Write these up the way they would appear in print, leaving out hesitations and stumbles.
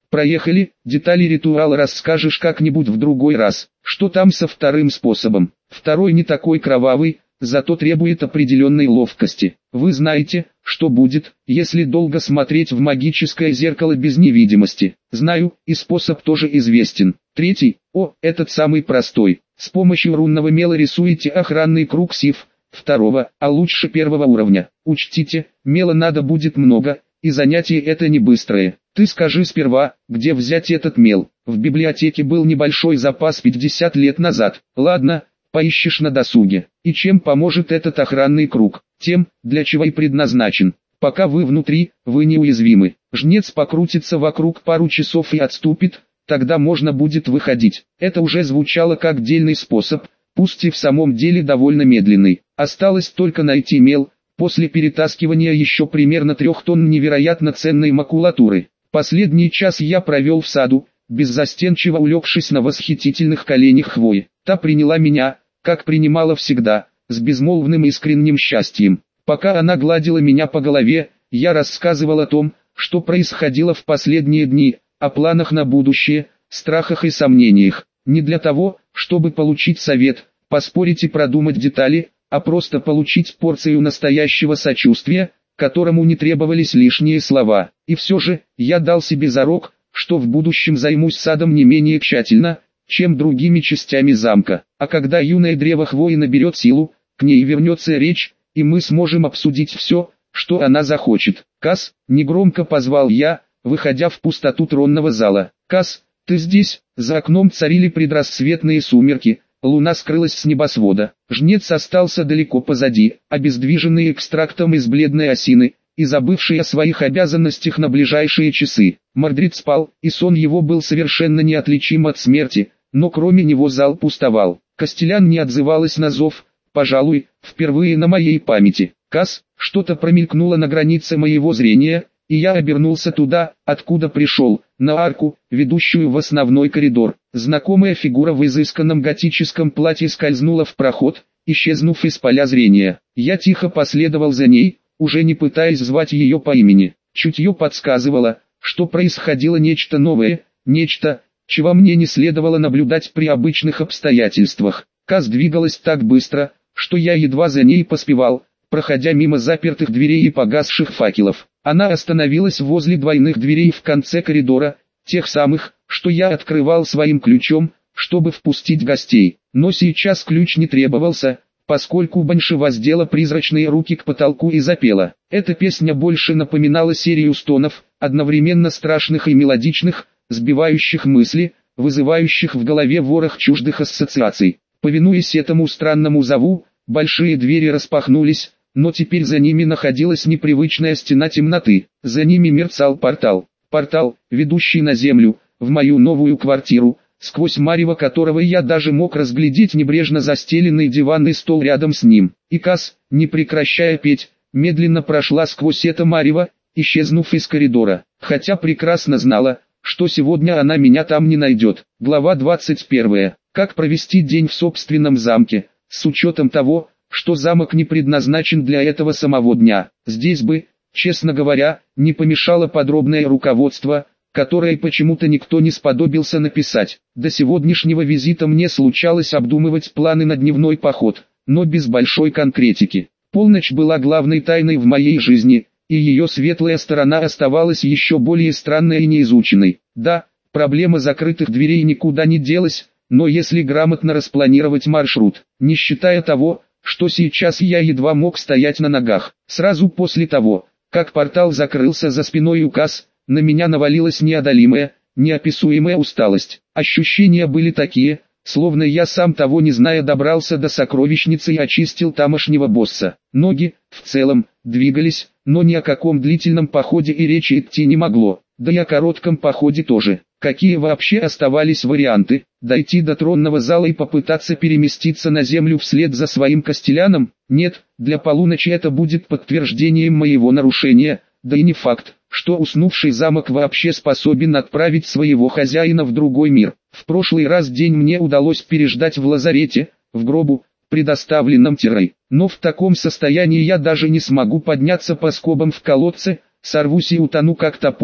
Проехали, детали ритуала расскажешь как-нибудь в другой раз. Что там со вторым способом? Второй не такой кровавый, зато требует определенной ловкости. Вы знаете, что будет, если долго смотреть в магическое зеркало без невидимости? Знаю, и способ тоже известен. Третий, этот самый простой. С помощью рунного мела рисуете охранный круг сив, второго, а лучше первого уровня. Учтите, мела надо будет много, и занятие это не быстрое. Ты скажи сперва, где взять этот мел. В библиотеке был небольшой запас 50 лет назад. Ладно, поищешь на досуге. И чем поможет этот охранный круг? Тем, для чего и предназначен. Пока вы внутри, вы неуязвимы. Жнец покрутится вокруг пару часов и отступит, тогда можно будет выходить. Это уже звучало как дельный способ, пусть и в самом деле довольно медленный. Осталось только найти мел, после перетаскивания еще примерно 3 тонн невероятно ценной макулатуры. Последний час я провел в саду, беззастенчиво улегшись на восхитительных коленях хвои. Та приняла меня, как принимала всегда, с безмолвным искренним счастьем. Пока она гладила меня по голове, я рассказывал о том, что происходило в последние дни, о планах на будущее, страхах и сомнениях. Не для того, чтобы получить совет, поспорить и продумать детали, а просто получить порцию настоящего сочувствия, которому не требовались лишние слова. И все же, я дал себе зарок, что в будущем займусь садом не менее тщательно, чем другими частями замка. А когда юное древо хвои наберет силу, к ней вернется речь, и мы сможем обсудить все, что она захочет. «Кас», — негромко позвал я, выходя в пустоту тронного зала. «Кас, ты здесь?» За окном царили предрассветные сумерки, луна скрылась с небосвода. Жнец остался далеко позади, обездвиженный экстрактом из бледной осины, и забывший о своих обязанностях на ближайшие часы. Мордрид спал, и сон его был совершенно неотличим от смерти, но кроме него зал пустовал. Костелян не отзывалась на зов, пожалуй, впервые на моей памяти. «Кас», что-то промелькнуло на границе моего зрения, и я обернулся туда, откуда пришел, на арку, ведущую в основной коридор. Знакомая фигура в изысканном готическом платье скользнула в проход, исчезнув из поля зрения. Я тихо последовал за ней, уже не пытаясь звать ее по имени. Чутье подсказывало, что происходило нечто новое, нечто, чего мне не следовало наблюдать при обычных обстоятельствах. Кас двигалась так быстро, что я едва за ней поспевал, проходя мимо запертых дверей и погасших факелов. Она остановилась возле двойных дверей в конце коридора, тех самых, что я открывал своим ключом, чтобы впустить гостей. Но сейчас ключ не требовался, поскольку Банши воздела призрачные руки к потолку и запела. Эта песня больше напоминала серию стонов, одновременно страшных и мелодичных, сбивающих мысли, вызывающих в голове ворох чуждых ассоциаций. Повинуясь этому странному зову, большие двери распахнулись, но теперь за ними находилась непривычная стена темноты. За ними мерцал портал. Портал, ведущий на землю, в мою новую квартиру, сквозь марево которого я даже мог разглядеть небрежно застеленный диван и стол рядом с ним. И Кас, не прекращая петь, медленно прошла сквозь это марево, исчезнув из коридора. Хотя прекрасно знала, что сегодня она меня там не найдет. Глава 21. Как провести день в собственном замке, с учетом того, что замок не предназначен для этого самого дня. Здесь бы, честно говоря, не помешало подробное руководство, которое почему-то никто не сподобился написать. До сегодняшнего визита мне случалось обдумывать планы на дневной поход, но без большой конкретики. Полночь была главной тайной в моей жизни, и ее светлая сторона оставалась еще более странной и неизученной. Да, проблема закрытых дверей никуда не делась, но если грамотно распланировать маршрут, не считая того, что сейчас я едва мог стоять на ногах. Сразу после того, как портал закрылся за спиной у Кас, на меня навалилась неодолимая, неописуемая усталость. Ощущения были такие, словно я сам того не зная добрался до сокровищницы и очистил тамошнего босса. Ноги, в целом, двигались, но ни о каком длительном походе и речи идти не могло. Да и о коротком походе тоже. Какие вообще оставались варианты? Дойти до тронного зала и попытаться переместиться на землю вслед за своим Костеляном? Нет, для полуночи это будет подтверждением моего нарушения, да и не факт, что уснувший замок вообще способен отправить своего хозяина в другой мир. В прошлый раз день мне удалось переждать в лазарете, в гробу, предоставленном Тирой. Но в таком состоянии я даже не смогу подняться по скобам в колодце, сорвусь и утону как топор,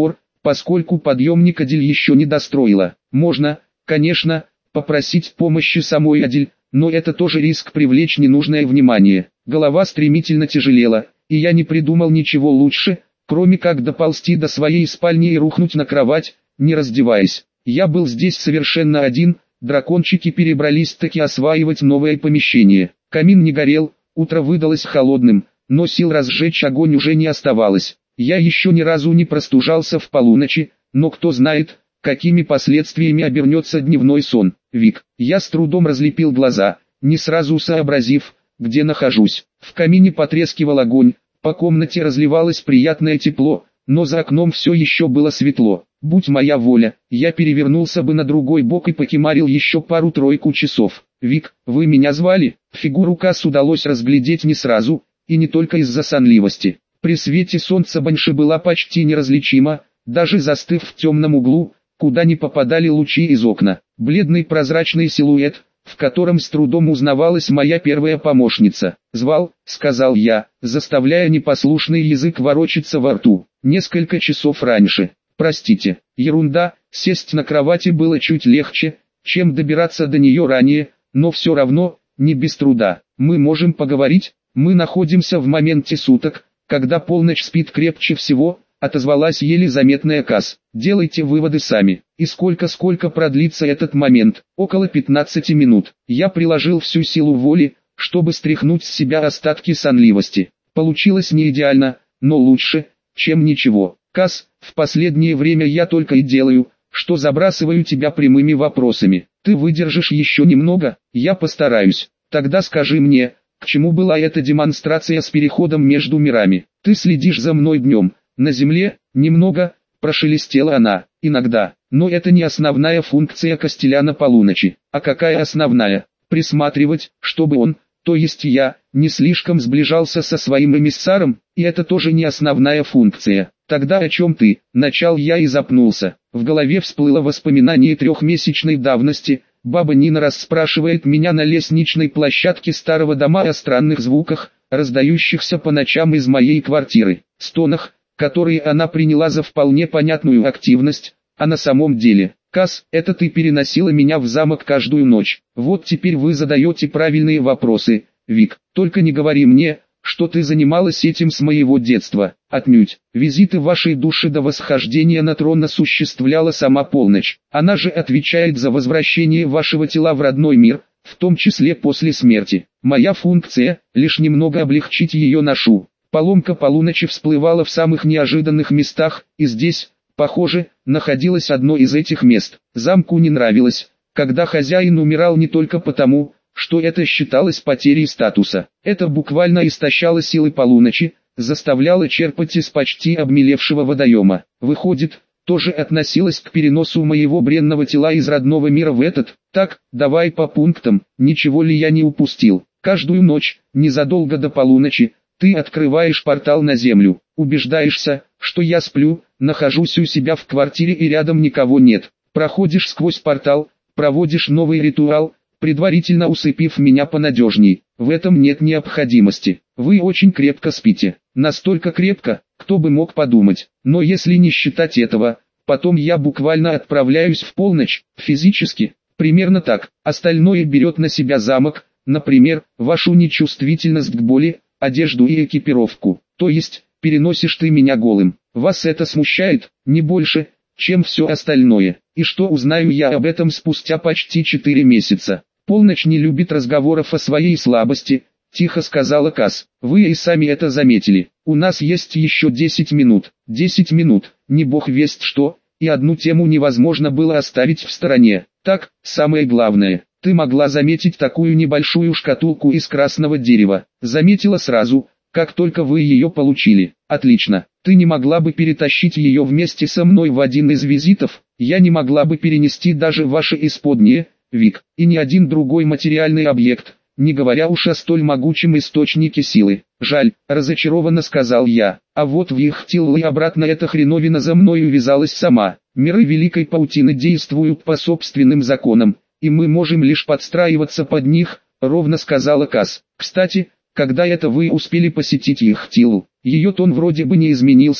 поскольку подъемник Адель еще не достроила. Можно, конечно, попросить помощи самой Адель, но это тоже риск привлечь ненужное внимание. Голова стремительно тяжелела, и я не придумал ничего лучше, кроме как доползти до своей спальни и рухнуть на кровать, не раздеваясь. Я был здесь совершенно один, дракончики перебрались-таки осваивать новое помещение. Камин не горел, утро выдалось холодным, но сил разжечь огонь уже не оставалось. Я еще ни разу не простужался в полуночи, но кто знает, какими последствиями обернется дневной сон. Вик, я с трудом разлепил глаза, не сразу сообразив, где нахожусь. В камине потрескивал огонь, по комнате разливалось приятное тепло, но за окном все еще было светло. Будь моя воля, я перевернулся бы на другой бок и покемарил еще пару-тройку часов. «Вик, вы меня звали?» Фигуру Касс удалось разглядеть не сразу, и не только из-за сонливости. При свете солнца Банши была почти неразличима, даже застыв в темном углу, куда не попадали лучи из окна. Бледный прозрачный силуэт, в котором с трудом узнавалась моя первая помощница. «Звал», — сказал я, заставляя непослушный язык ворочаться во рту. «Несколько часов раньше. Простите, ерунда». Сесть на кровати было чуть легче, чем добираться до нее ранее, но все равно, не без труда. «Мы можем поговорить?» «Мы находимся в моменте суток, когда полночь спит крепче всего», — отозвалась еле заметная Касс. «Делайте выводы сами. И сколько продлится этот момент?» «Около 15 минут». Я приложил всю силу воли, чтобы стряхнуть с себя остатки сонливости. Получилось не идеально, но лучше, чем ничего. «Касс, в последнее время я только и делаю, что забрасываю тебя прямыми вопросами. Ты выдержишь еще немного?» «Я постараюсь. Тогда скажи мне, к чему была эта демонстрация с переходом между мирами? Ты следишь за мной днем, на земле?» «Немного», — прошелестела она, — «иногда. Но это не основная функция Костеляна полуночи». «А какая основная?» «Присматривать, чтобы он, то есть я, не слишком сближался со своим эмиссаром, и это тоже не основная функция». «Тогда о чем ты?» Начал я и запнулся. В голове всплыло воспоминание трехмесячной давности. Баба Нина расспрашивает меня на лестничной площадке старого дома о странных звуках, раздающихся по ночам из моей квартиры, стонах, которые она приняла за вполне понятную активность, а на самом деле: «Касс, это ты переносила меня в замок каждую ночь. Вот теперь вы задаете правильные вопросы, Вик. Только не говори мне, что ты занималась этим с моего детства». «Отнюдь. Визиты вашей души до восхождения на трон осуществляла сама полночь. Она же отвечает за возвращение вашего тела в родной мир, в том числе после смерти. Моя функция — лишь немного облегчить ее ношу». Поломка полуночи всплывала в самых неожиданных местах, и здесь, похоже, находилось одно из этих мест. Замку не нравилось, когда хозяин умирал не только потому, что это считалось потерей статуса. Это буквально истощало силы полуночи, заставляло черпать из почти обмелевшего водоема. Выходит, тоже относилось к переносу моего бренного тела из родного мира в этот. Так, давай по пунктам, ничего ли я не упустил. Каждую ночь, незадолго до полуночи, ты открываешь портал на землю, убеждаешься, что я сплю, нахожусь у себя в квартире и рядом никого нет. Проходишь сквозь портал, проводишь новый ритуал, предварительно усыпив меня понадежней. В этом нет необходимости. Вы очень крепко спите. Настолько крепко, кто бы мог подумать. Но если не считать этого, потом я буквально отправляюсь в полночь, физически, примерно так. Остальное берет на себя замок, например, вашу нечувствительность к боли, одежду и экипировку. То есть, переносишь ты меня голым. Вас это смущает, не больше, чем все остальное. И что узнаю я об этом спустя почти 4 месяца? «Полночь не любит разговоров о своей слабости», — тихо сказала Касс. «Вы и сами это заметили. У нас есть еще 10 минут». 10 минут, не бог весть что, и одну тему невозможно было оставить в стороне. Так, самое главное, ты могла заметить такую небольшую шкатулку из красного дерева. Заметила сразу, как только вы ее получили. Отлично. Ты не могла бы перетащить ее вместе со мной в один из визитов? Я не могла бы перенести даже ваши исподние, Вик, и ни один другой материальный объект, не говоря уж о столь могучем источнике силы. Жаль, разочарованно сказал я. А вот в Ихтилл и обратно эта хреновина за мной увязалась сама. Миры Великой Паутины действуют по собственным законам, и мы можем лишь подстраиваться под них, ровно сказала Касс. Кстати, когда это вы успели посетить Ихтилл? Ее тон вроде бы не изменился,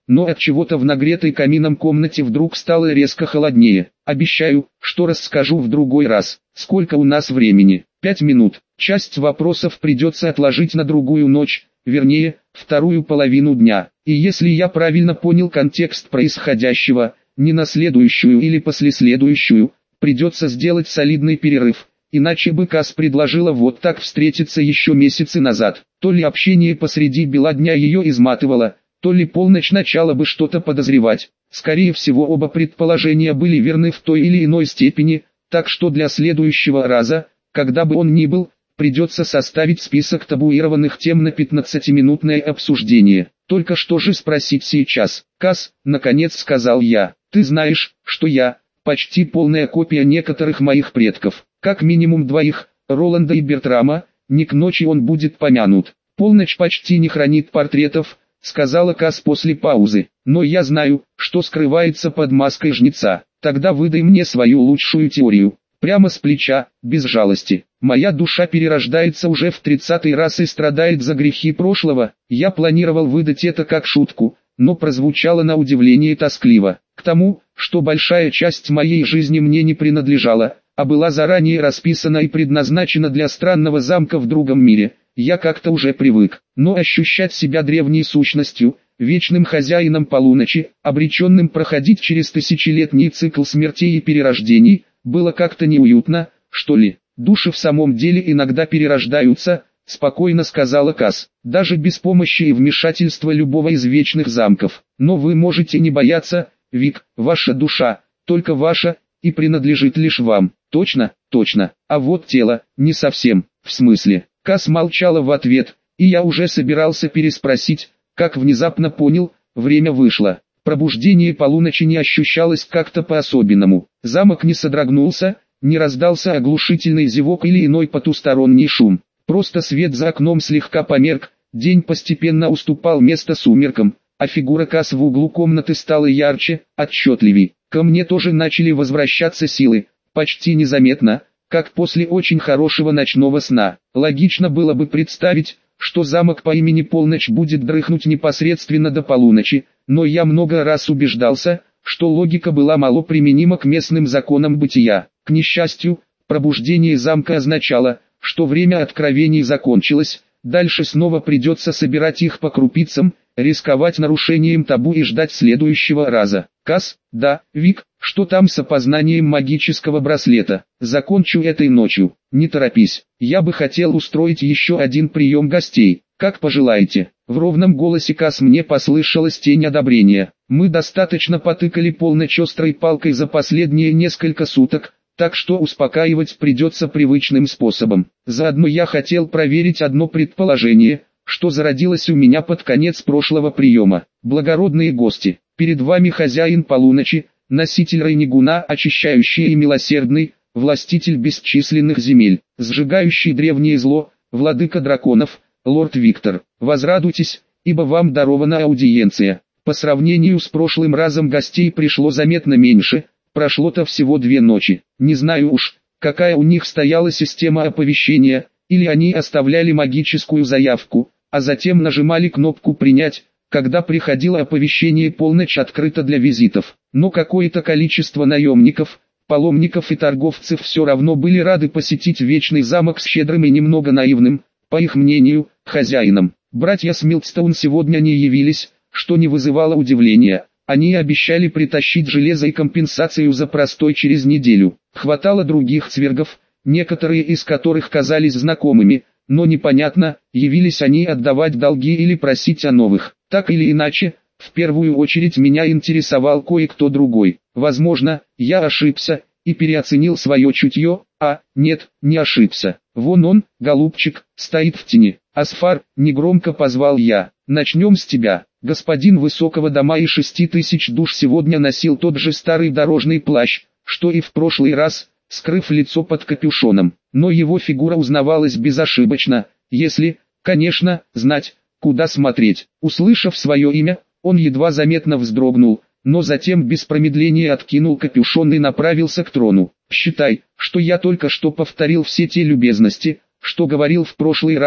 но от чего-то в нагретой камином комнате вдруг стало резко холоднее. Обещаю, что расскажу в другой раз. Сколько у нас времени? 5 минут. Часть вопросов придется отложить на другую ночь, вернее, вторую половину дня. И если я правильно понял контекст происходящего, не на следующую или послеследующую, придется сделать солидный перерыв. Иначе бы Кас предложила вот так встретиться еще месяцы назад. То ли общение посреди бела дня ее изматывало, то ли полночь начала бы что-то подозревать. Скорее всего, оба предположения были верны в той или иной степени, так что для следующего раза, когда бы он ни был, придется составить список табуированных тем на 15-минутное обсуждение. Только что же спросить сейчас? Кас, наконец сказал я, ты знаешь, что я почти полная копия некоторых моих предков, как минимум двоих, Роланда и Бертрама, не к ночи он будет помянут. Полночь почти не хранит портретов, сказала Кас после паузы, но я знаю, что скрывается под маской жнеца. Тогда выдай мне свою лучшую теорию. Прямо с плеча, без жалости. Моя душа перерождается уже в 30-й раз и страдает за грехи прошлого. Я планировал выдать это как шутку, но прозвучало на удивление тоскливо. К тому, что большая часть моей жизни мне не принадлежала, а была заранее расписана и предназначена для странного замка в другом мире, я как-то уже привык. Но ощущать себя древней сущностью, вечным хозяином полуночи, обреченным проходить через тысячелетний цикл смертей и перерождений, было как-то неуютно, что ли. Души в самом деле иногда перерождаются, спокойно сказала Кас, даже без помощи и вмешательства любого из вечных замков. Но вы можете не бояться, Вик, ваша душа, только ваша, и принадлежит лишь вам. Точно, точно. А вот тело, не совсем. В смысле? Кас молчала в ответ, и я уже собирался переспросить, как внезапно понял, время вышло. Пробуждение полуночи не ощущалось как-то по-особенному. Замок не содрогнулся, не раздался оглушительный зевок или иной потусторонний шум. Просто свет за окном слегка померк, день постепенно уступал место сумеркам, а фигура Кас в углу комнаты стала ярче, отчетливей. Ко мне тоже начали возвращаться силы, почти незаметно, как после очень хорошего ночного сна. Логично было бы представить, что замок по имени Полночь будет дрыхнуть непосредственно до полуночи, но я много раз убеждался, что логика была мало применима к местным законам бытия. К несчастью, пробуждение замка означало, что время откровений закончилось, дальше снова придется собирать их по крупицам, рисковать нарушением табу и ждать следующего раза. Кас, да, Вик, что там с опознанием магического браслета? Закончу этой ночью, не торопись. Я бы хотел устроить еще один прием гостей. Как пожелаете. В ровном голосе Кас мне послышалась тень одобрения. Мы достаточно потыкали Полночь острой палкой за последние несколько суток, так что успокаивать придется привычным способом. Заодно я хотел проверить одно предположение, что зародилось у меня под конец прошлого приема. Благородные гости, перед вами хозяин полуночи, носитель Рейнигуна, очищающий и милосердный, властитель бесчисленных земель, сжигающий древнее зло, владыка драконов, лорд Виктор. Возрадуйтесь, ибо вам дарована аудиенция. По сравнению с прошлым разом гостей пришло заметно меньше, прошло-то всего 2 ночи. Не знаю уж, какая у них стояла система оповещения, или они оставляли магическую заявку, а затем нажимали кнопку «Принять», когда приходило оповещение «Полночь открыта для визитов». Но какое-то количество наемников, паломников и торговцев все равно были рады посетить Вечный замок с щедрым и немного наивным, по их мнению, хозяином. Братья Смилстоун сегодня не явились, что не вызывало удивления. Они обещали притащить железо и компенсацию за простой через неделю. Хватало других цвергов, некоторые из которых казались знакомыми, но непонятно, явились они отдавать долги или просить о новых. Так или иначе, в первую очередь меня интересовал кое-кто другой. Возможно, я ошибся и переоценил свое чутье, нет, не ошибся. Вон он, голубчик, стоит в тени. Асфар, негромко позвал я. Начнем с тебя. Господин высокого дома и 6000 душ сегодня носил тот же старый дорожный плащ, что и в прошлый раз, скрыв лицо под капюшоном. Но его фигура узнавалась безошибочно, если, конечно, знать, куда смотреть. Услышав свое имя, он едва заметно вздрогнул, но затем без промедления откинул капюшон и направился к трону. «Считай, что я только что повторил все те любезности, что говорил в прошлый раз»,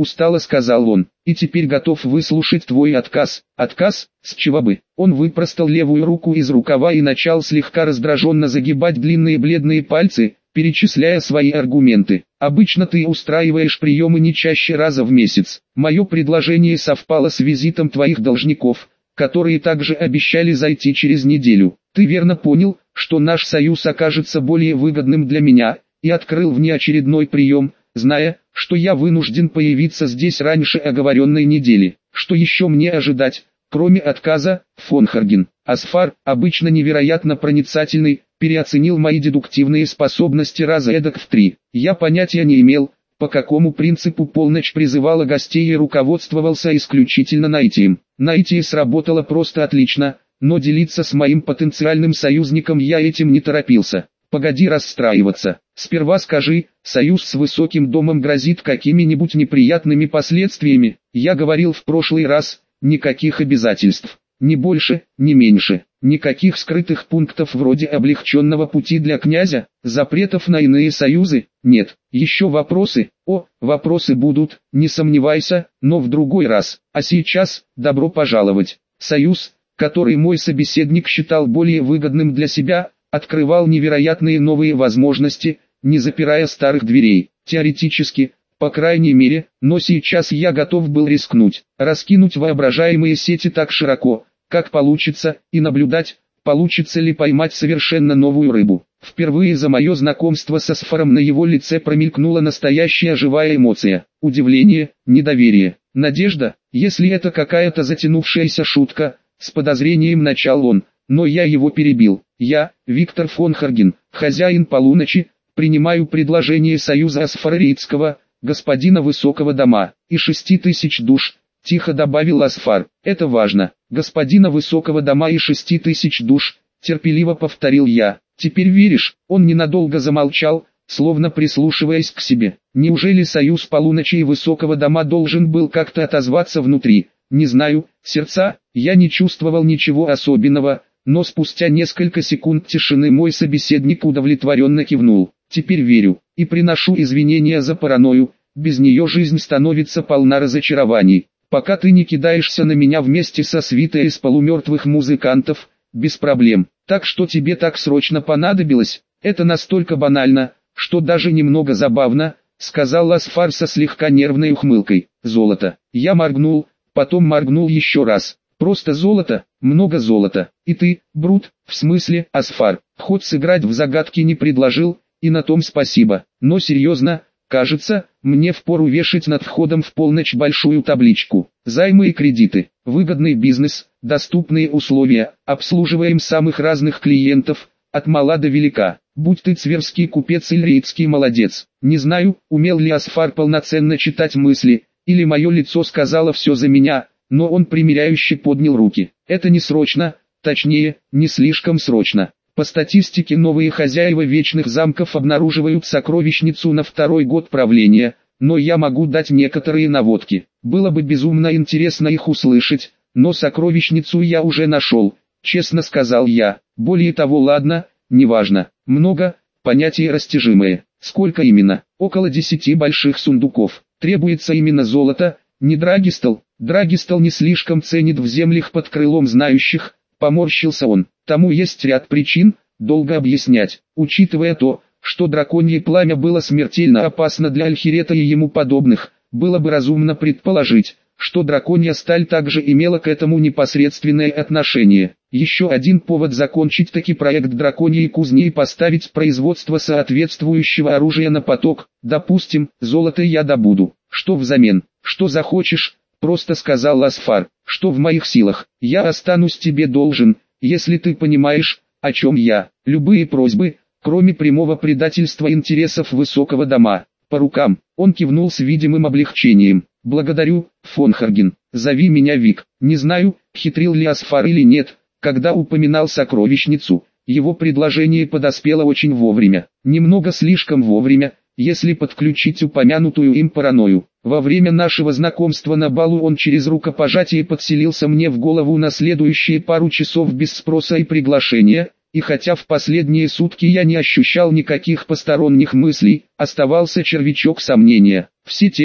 устало сказал он, и теперь готов выслушать твой отказ. Отказ? С чего бы? Он выпростал левую руку из рукава и начал слегка раздраженно загибать длинные бледные пальцы, перечисляя свои аргументы. Обычно ты устраиваешь приемы не чаще раза в месяц. Мое предложение совпало с визитом твоих должников, которые также обещали зайти через неделю. Ты верно понял, что наш союз окажется более выгодным для меня, и открыл внеочередной прием, зная, что я вынужден появиться здесь раньше оговоренной недели. Что еще мне ожидать, кроме отказа, фон Харген? Асфар, обычно невероятно проницательный, переоценил мои дедуктивные способности раза эдак в 3. Я понятия не имел, по какому принципу полночь призывала гостей и руководствовался исключительно наитием. Наитие сработало просто отлично, но делиться с моим потенциальным союзником я этим не торопился. Погоди расстраиваться. Сперва скажи, союз с высоким домом грозит какими-нибудь неприятными последствиями. Я говорил в прошлый раз, никаких обязательств. Ни больше, ни меньше. Никаких скрытых пунктов вроде облегченного пути для князя, запретов на иные союзы, нет. Еще вопросы? О, вопросы будут, не сомневайся, но в другой раз. А сейчас, добро пожаловать. Союз, который мой собеседник считал более выгодным для себя, открывал невероятные новые возможности, не запирая старых дверей. Теоретически, по крайней мере, но сейчас я готов был рискнуть, раскинуть воображаемые сети так широко, как получится, и наблюдать, получится ли поймать совершенно новую рыбу. Впервые за мое знакомство с Асфаром на его лице промелькнула настоящая живая эмоция. Удивление, недоверие, надежда, если это какая-то затянувшаяся шутка, с подозрением начал он, но я его перебил. Я, Виктор фон Харген, хозяин полуночи, принимаю предложение союза Асфарарийского, господина высокого дома, и 6000 душ, тихо добавил Асфар. Это важно, господина высокого дома и 6000 душ, терпеливо повторил я. Теперь веришь? Он ненадолго замолчал, словно прислушиваясь к себе. Неужели союз полуночи и высокого дома должен был как-то отозваться внутри? Не знаю, сердца, я не чувствовал ничего особенного, но спустя несколько секунд тишины мой собеседник удовлетворенно кивнул. Теперь верю, и приношу извинения за паранойю, без нее жизнь становится полна разочарований. Пока ты не кидаешься на меня вместе со свитой из полумертвых музыкантов, без проблем. Так что тебе так срочно понадобилось, это настолько банально, что даже немного забавно, сказал Асфар со слегка нервной ухмылкой. Золото. Я моргнул, потом моргнул еще раз. Просто золото, много золота. И ты, Брут, в смысле, Асфар, хоть сыграть в загадки не предложил, и на том спасибо. Но серьезно, кажется, мне впору вешать над входом в полночь большую табличку. Займы и кредиты, выгодный бизнес, доступные условия, обслуживаем самых разных клиентов, от мала до велика. Будь ты цверский купец или рейдский молодец. Не знаю, умел ли Асфар полноценно читать мысли, или мое лицо сказало все за меня, но он примиряюще поднял руки. Это не срочно, точнее, не слишком срочно. По статистике новые хозяева вечных замков обнаруживают сокровищницу на 2-й год правления, но я могу дать некоторые наводки. Было бы безумно интересно их услышать, но сокровищницу я уже нашел, честно сказал я. Более того, ладно, неважно. Много, понятие растяжимое. Сколько именно? Около 10 больших сундуков. Требуется именно золото, не драгистол. Драгистол не слишком ценит в землях под крылом знающих, поморщился он. Тому есть ряд причин, долго объяснять, учитывая то, что драконье пламя было смертельно опасно для Альхирета и ему подобных, было бы разумно предположить, что драконья сталь также имела к этому непосредственное отношение. Еще один повод закончить таки проект драконьей кузни и поставить производство соответствующего оружия на поток. Допустим, золото я добуду. Что взамен? Что захочешь? Просто сказал Асфар. Что в моих силах? Я останусь тебе должен, если ты понимаешь, о чем я. Любые просьбы, кроме прямого предательства интересов высокого дома. По рукам. Он кивнул с видимым облегчением. Благодарю, фон Харген. Зови меня Вик. Не знаю, хитрил ли Асфар или нет, когда упоминал сокровищницу. Его предложение подоспело очень вовремя. Немного слишком вовремя, если подключить упомянутую им паранойю. Во время нашего знакомства на балу он через рукопожатие подселился мне в голову на следующие пару часов без спроса и приглашения, и хотя в последние сутки я не ощущал никаких посторонних мыслей, оставался червячок сомнения. Все те,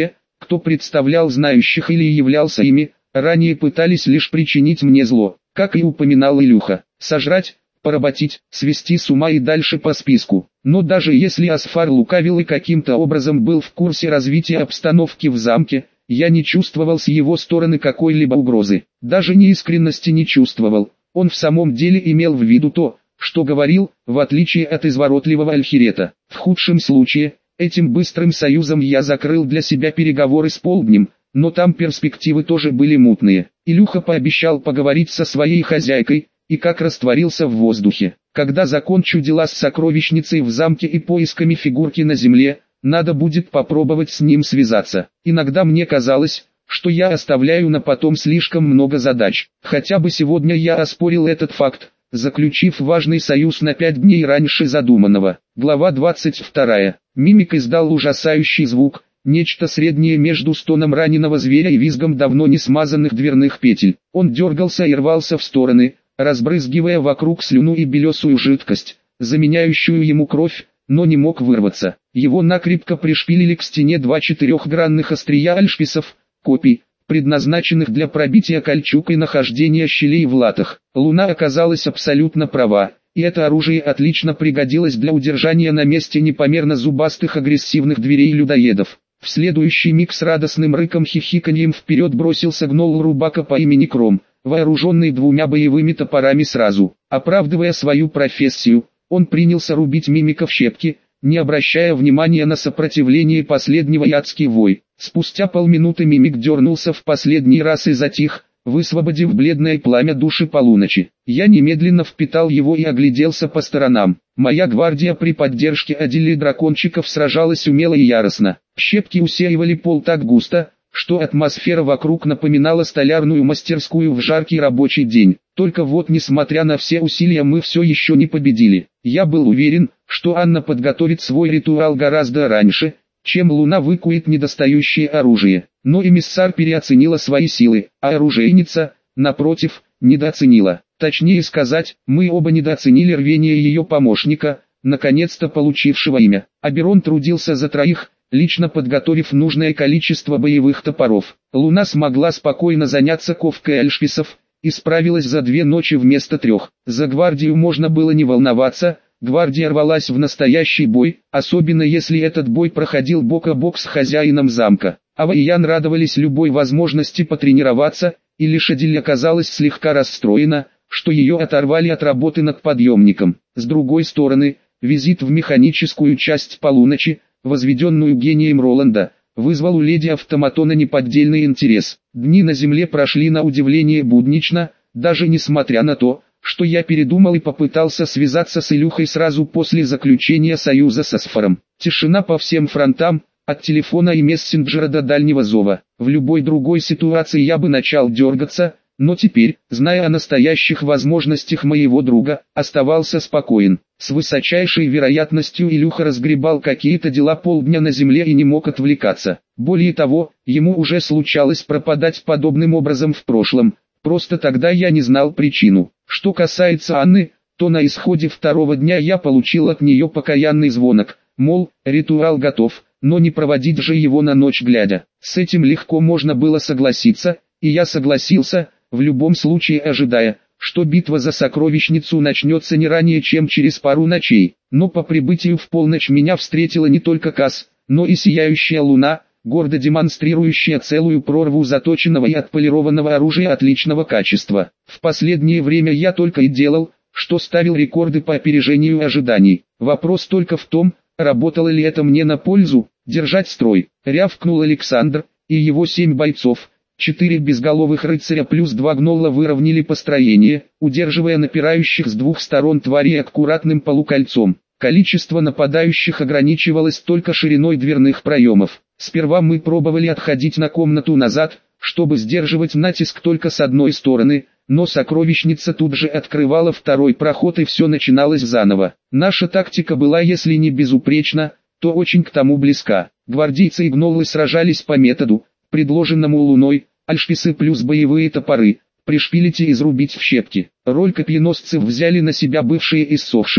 кто представлял знающих или являлся ими, ранее пытались лишь причинить мне зло, как и упоминал Илюха, сожрать, поработить, свести с ума и дальше по списку. Но даже если Асфар лукавил и каким-то образом был в курсе развития обстановки в замке, я не чувствовал с его стороны какой-либо угрозы, даже неискренности не чувствовал. Он в самом деле имел в виду то, что говорил, в отличие от изворотливого Альхирета. В худшем случае, этим быстрым союзом я закрыл для себя переговоры с Полднем, но там перспективы тоже были мутные. Илюха пообещал поговорить со своей хозяйкой, и как растворился в воздухе. Когда закончу дела с сокровищницей в замке и поисками фигурки на земле, надо будет попробовать с ним связаться. Иногда мне казалось, что я оставляю на потом слишком много задач. Хотя бы сегодня я оспорил этот факт, заключив важный союз на 5 дней раньше задуманного. Глава 22. Мимик издал ужасающий звук, нечто среднее между стоном раненого зверя и визгом давно не смазанных дверных петель. Он дергался и рвался в стороны, разбрызгивая вокруг слюну и белесую жидкость, заменяющую ему кровь, но не мог вырваться. Его накрепко пришпилили к стене 2 четырехгранных острия альшписов, копий, предназначенных для пробития кольчуг и нахождения щелей в латах. Луна оказалась абсолютно права, и это оружие отлично пригодилось для удержания на месте непомерно зубастых агрессивных дверей-людоедов. В следующий миг с радостным рыком-хихиканьем вперед бросился гнол Рубака по имени Кром, вооруженный 2 боевыми топорами сразу. Оправдывая свою профессию, он принялся рубить мимика в щепки, не обращая внимания на сопротивление последнего и адский вой. Спустя полминуты мимик дернулся в последний раз и затих, высвободив бледное пламя души полуночи. Я немедленно впитал его и огляделся по сторонам. Моя гвардия при поддержке Адили дракончиков сражалась умело и яростно. Щепки усеивали пол так густо, что атмосфера вокруг напоминала столярную мастерскую в жаркий рабочий день. Только вот несмотря на все усилия мы все еще не победили. Я был уверен, что Анна подготовит свой ритуал гораздо раньше, чем Луна выкует недостающее оружие. Но эмиссар переоценила свои силы, а оружейница, напротив, недооценила. Точнее сказать, мы оба недооценили рвение ее помощника, наконец-то получившего имя. Аберон трудился за 3, лично подготовив нужное количество боевых топоров. Луна смогла спокойно заняться ковкой альшписов, и справилась за 2 ночи вместо 3. За гвардию можно было не волноваться, гвардия рвалась в настоящий бой, особенно если этот бой проходил бок о бок с хозяином замка. Ава и Ян радовались любой возможности потренироваться, и лишь Адиль оказалась слегка расстроена, что ее оторвали от работы над подъемником. С другой стороны, визит в механическую часть полуночи, возведенную гением Роланда, вызвал у леди автоматона неподдельный интерес. Дни на земле прошли на удивление буднично, даже несмотря на то, что я передумал и попытался связаться с Илюхой сразу после заключения союза с Асфаром. Тишина по всем фронтам, от телефона и мессенджера до дальнего зова. В любой другой ситуации я бы начал дергаться, но теперь, зная о настоящих возможностях моего друга, оставался спокоен. С высочайшей вероятностью Илюха разгребал какие-то дела полдня на земле и не мог отвлекаться. Более того, ему уже случалось пропадать подобным образом в прошлом, просто тогда я не знал причину. Что касается Анны, то на исходе 2-го дня я получил от нее покаянный звонок, мол, ритуал готов, но не проводить же его на ночь глядя. С этим легко можно было согласиться, и я согласился, в любом случае ожидая, что битва за сокровищницу начнется не ранее чем через пару ночей. Но по прибытию в полночь меня встретила не только Кас, но и сияющая луна, гордо демонстрирующая целую прорву заточенного и отполированного оружия отличного качества. В последнее время я только и делал, что ставил рекорды по опережению ожиданий. Вопрос только в том, работало ли это мне на пользу. «Держать строй!» — рявкнул Александр, и его 7 бойцов, 4 безголовых рыцаря плюс 2 гнолла выровняли построение, удерживая напирающих с 2 сторон тварей аккуратным полукольцом. Количество нападающих ограничивалось только шириной дверных проемов. Сперва мы пробовали отходить на комнату назад, чтобы сдерживать натиск только с одной стороны, но сокровищница тут же открывала второй проход и все начиналось заново. Наша тактика была если не безупречна, то очень к тому близка. Гвардейцы и гноллы сражались по методу, предложенному Луной, альшписы плюс боевые топоры, пришпилить и изрубить в щепки. Роль копьеносцев взяли на себя бывшие иссохшие,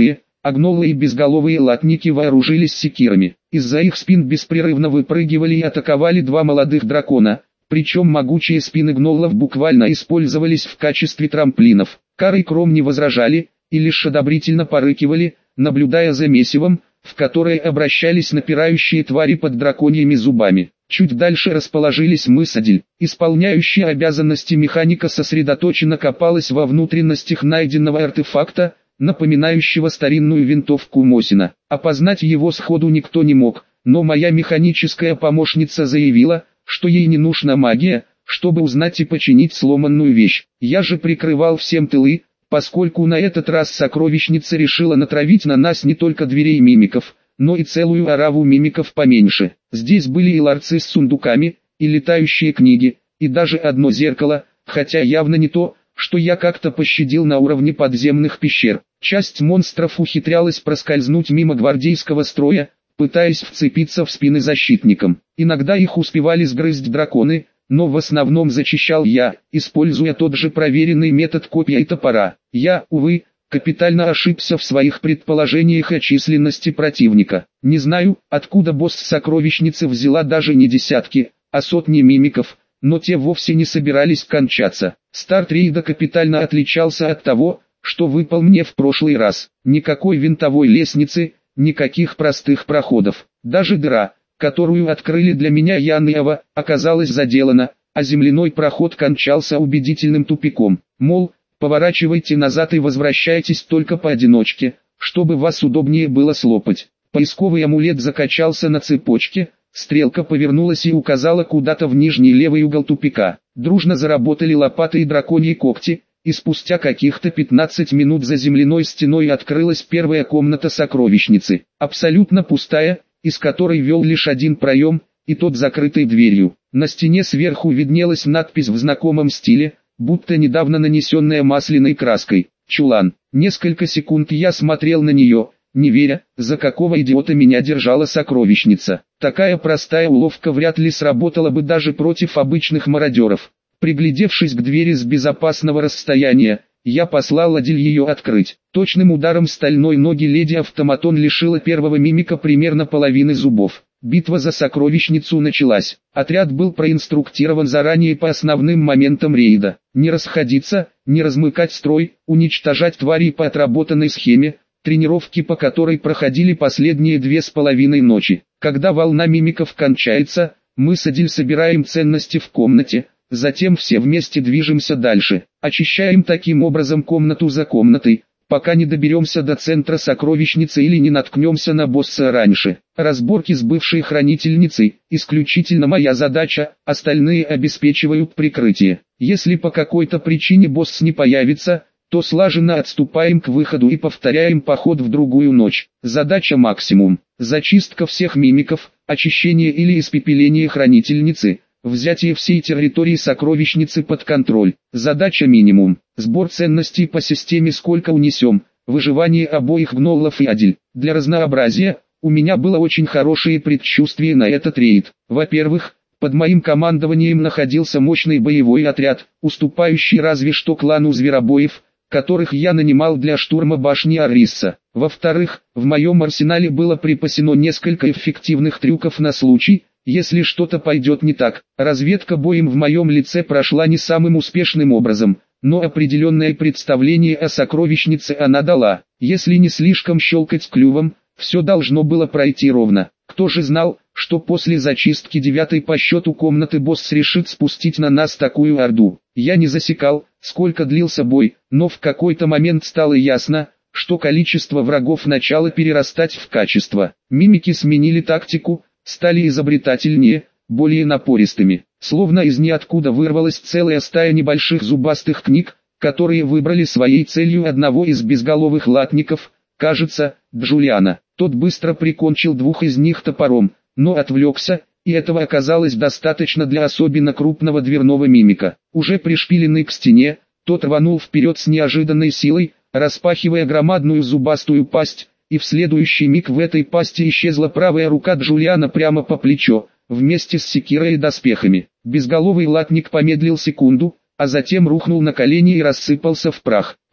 а гнолы и безголовые латники вооружились секирами. Из-за их спин беспрерывно выпрыгивали и атаковали два молодых дракона, причем могучие спины гнолов буквально использовались в качестве трамплинов. Кар и Кром не возражали, и лишь одобрительно порыкивали, наблюдая за месивом, в которое обращались напирающие твари под драконьими зубами. Чуть дальше расположились мы с Адель. Исполняющая обязанности механика сосредоточенно копалась во внутренностях найденного артефакта, напоминающего старинную винтовку Мосина. Опознать его сходу никто не мог, но моя механическая помощница заявила, что ей не нужна магия, чтобы узнать и починить сломанную вещь. Я же прикрывал всем тылы, поскольку на этот раз сокровищница решила натравить на нас не только дверей мимиков, но и целую ораву мимиков поменьше. Здесь были и ларцы с сундуками, и летающие книги, и даже одно зеркало, хотя явно не то, что я как-то пощадил на уровне подземных пещер. Часть монстров ухитрялась проскользнуть мимо гвардейского строя, пытаясь вцепиться в спины защитникам. Иногда их успевали сгрызть драконы, но в основном зачищал я, используя тот же проверенный метод копья и топора. Я, увы, капитально ошибся в своих предположениях о численности противника. Не знаю, откуда босс сокровищницы взяла даже не десятки, а сотни мимиков, но те вовсе не собирались кончаться. Старт рейда капитально отличался от того, что выпал мне в прошлый раз. Никакой винтовой лестницы, никаких простых проходов. Даже дыра, которую открыли для меня Ян и Ава, оказалась заделана, а земляной проход кончался убедительным тупиком. Мол, поворачивайте назад и возвращайтесь только поодиночке, чтобы вас удобнее было слопать. Поисковый амулет закачался на цепочке, стрелка повернулась и указала куда-то в нижний левый угол тупика. Дружно заработали лопаты и драконьи когти, и спустя каких-то 15 минут за земляной стеной открылась первая комната сокровищницы. Абсолютно пустая, из которой вел лишь один проем, и тот закрытый дверью. На стене сверху виднелась надпись в знакомом стиле, будто недавно нанесенная масляной краской. «Чулан». Несколько секунд я смотрел на нее, не веря, за какого идиота меня держала сокровищница. Такая простая уловка вряд ли сработала бы даже против обычных мародеров. Приглядевшись к двери с безопасного расстояния, я послал Адель ее открыть. Точным ударом стальной ноги леди-автоматон лишила первого мимика примерно половины зубов. Битва за сокровищницу началась. Отряд был проинструктирован заранее по основным моментам рейда. Не расходиться, не размыкать строй, уничтожать тварей по отработанной схеме, тренировки по которой проходили последние 2,5 ночи. Когда волна мимиков кончается, мы с Адель собираем ценности в комнате, затем все вместе движемся дальше. Очищаем таким образом комнату за комнатой, пока не доберемся до центра сокровищницы или не наткнемся на босса раньше. Разборки с бывшей хранительницей – исключительно моя задача, остальные обеспечивают прикрытие. Если по какой-то причине босс не появится, то слаженно отступаем к выходу и повторяем поход в другую ночь. Задача максимум – зачистка всех мимиков, очищение или испепеление хранительницы, взятие всей территории сокровищницы под контроль. Задача минимум – сбор ценностей по системе «Сколько унесем», выживание обоих гнолов и Адель. Для разнообразия, у меня было очень хорошее предчувствие на этот рейд. Во-первых, под моим командованием находился мощный боевой отряд, уступающий разве что клану зверобоев, которых я нанимал для штурма башни Арисса. Во-вторых, в моем арсенале было припасено несколько эффективных трюков на случай, если что-то пойдет не так. Разведка боем в моем лице прошла не самым успешным образом, но определенное представление о сокровищнице она дала. Если не слишком щелкать клювом, все должно было пройти ровно. Кто же знал, что после зачистки 9-й по счету комнаты босс решит спустить на нас такую орду. Я не засекал, сколько длился бой, но в какой-то момент стало ясно, что количество врагов начало перерастать в качество. Мимики сменили тактику, стали изобретательнее, более напористыми. Словно из ниоткуда вырвалась целая стая небольших зубастых книг, которые выбрали своей целью одного из безголовых латников, кажется, Джулиана. Тот быстро прикончил двух из них топором, но отвлекся, и этого оказалось достаточно для особенно крупного дверного мимика. Уже пришпиленный к стене, тот рванул вперед с неожиданной силой, распахивая громадную зубастую пасть, и в следующий миг в этой пасти исчезла правая рука Джулиана прямо по плечо, вместе с секирой и доспехами. Безголовый латник помедлил секунду, а затем рухнул на колени и рассыпался в прах.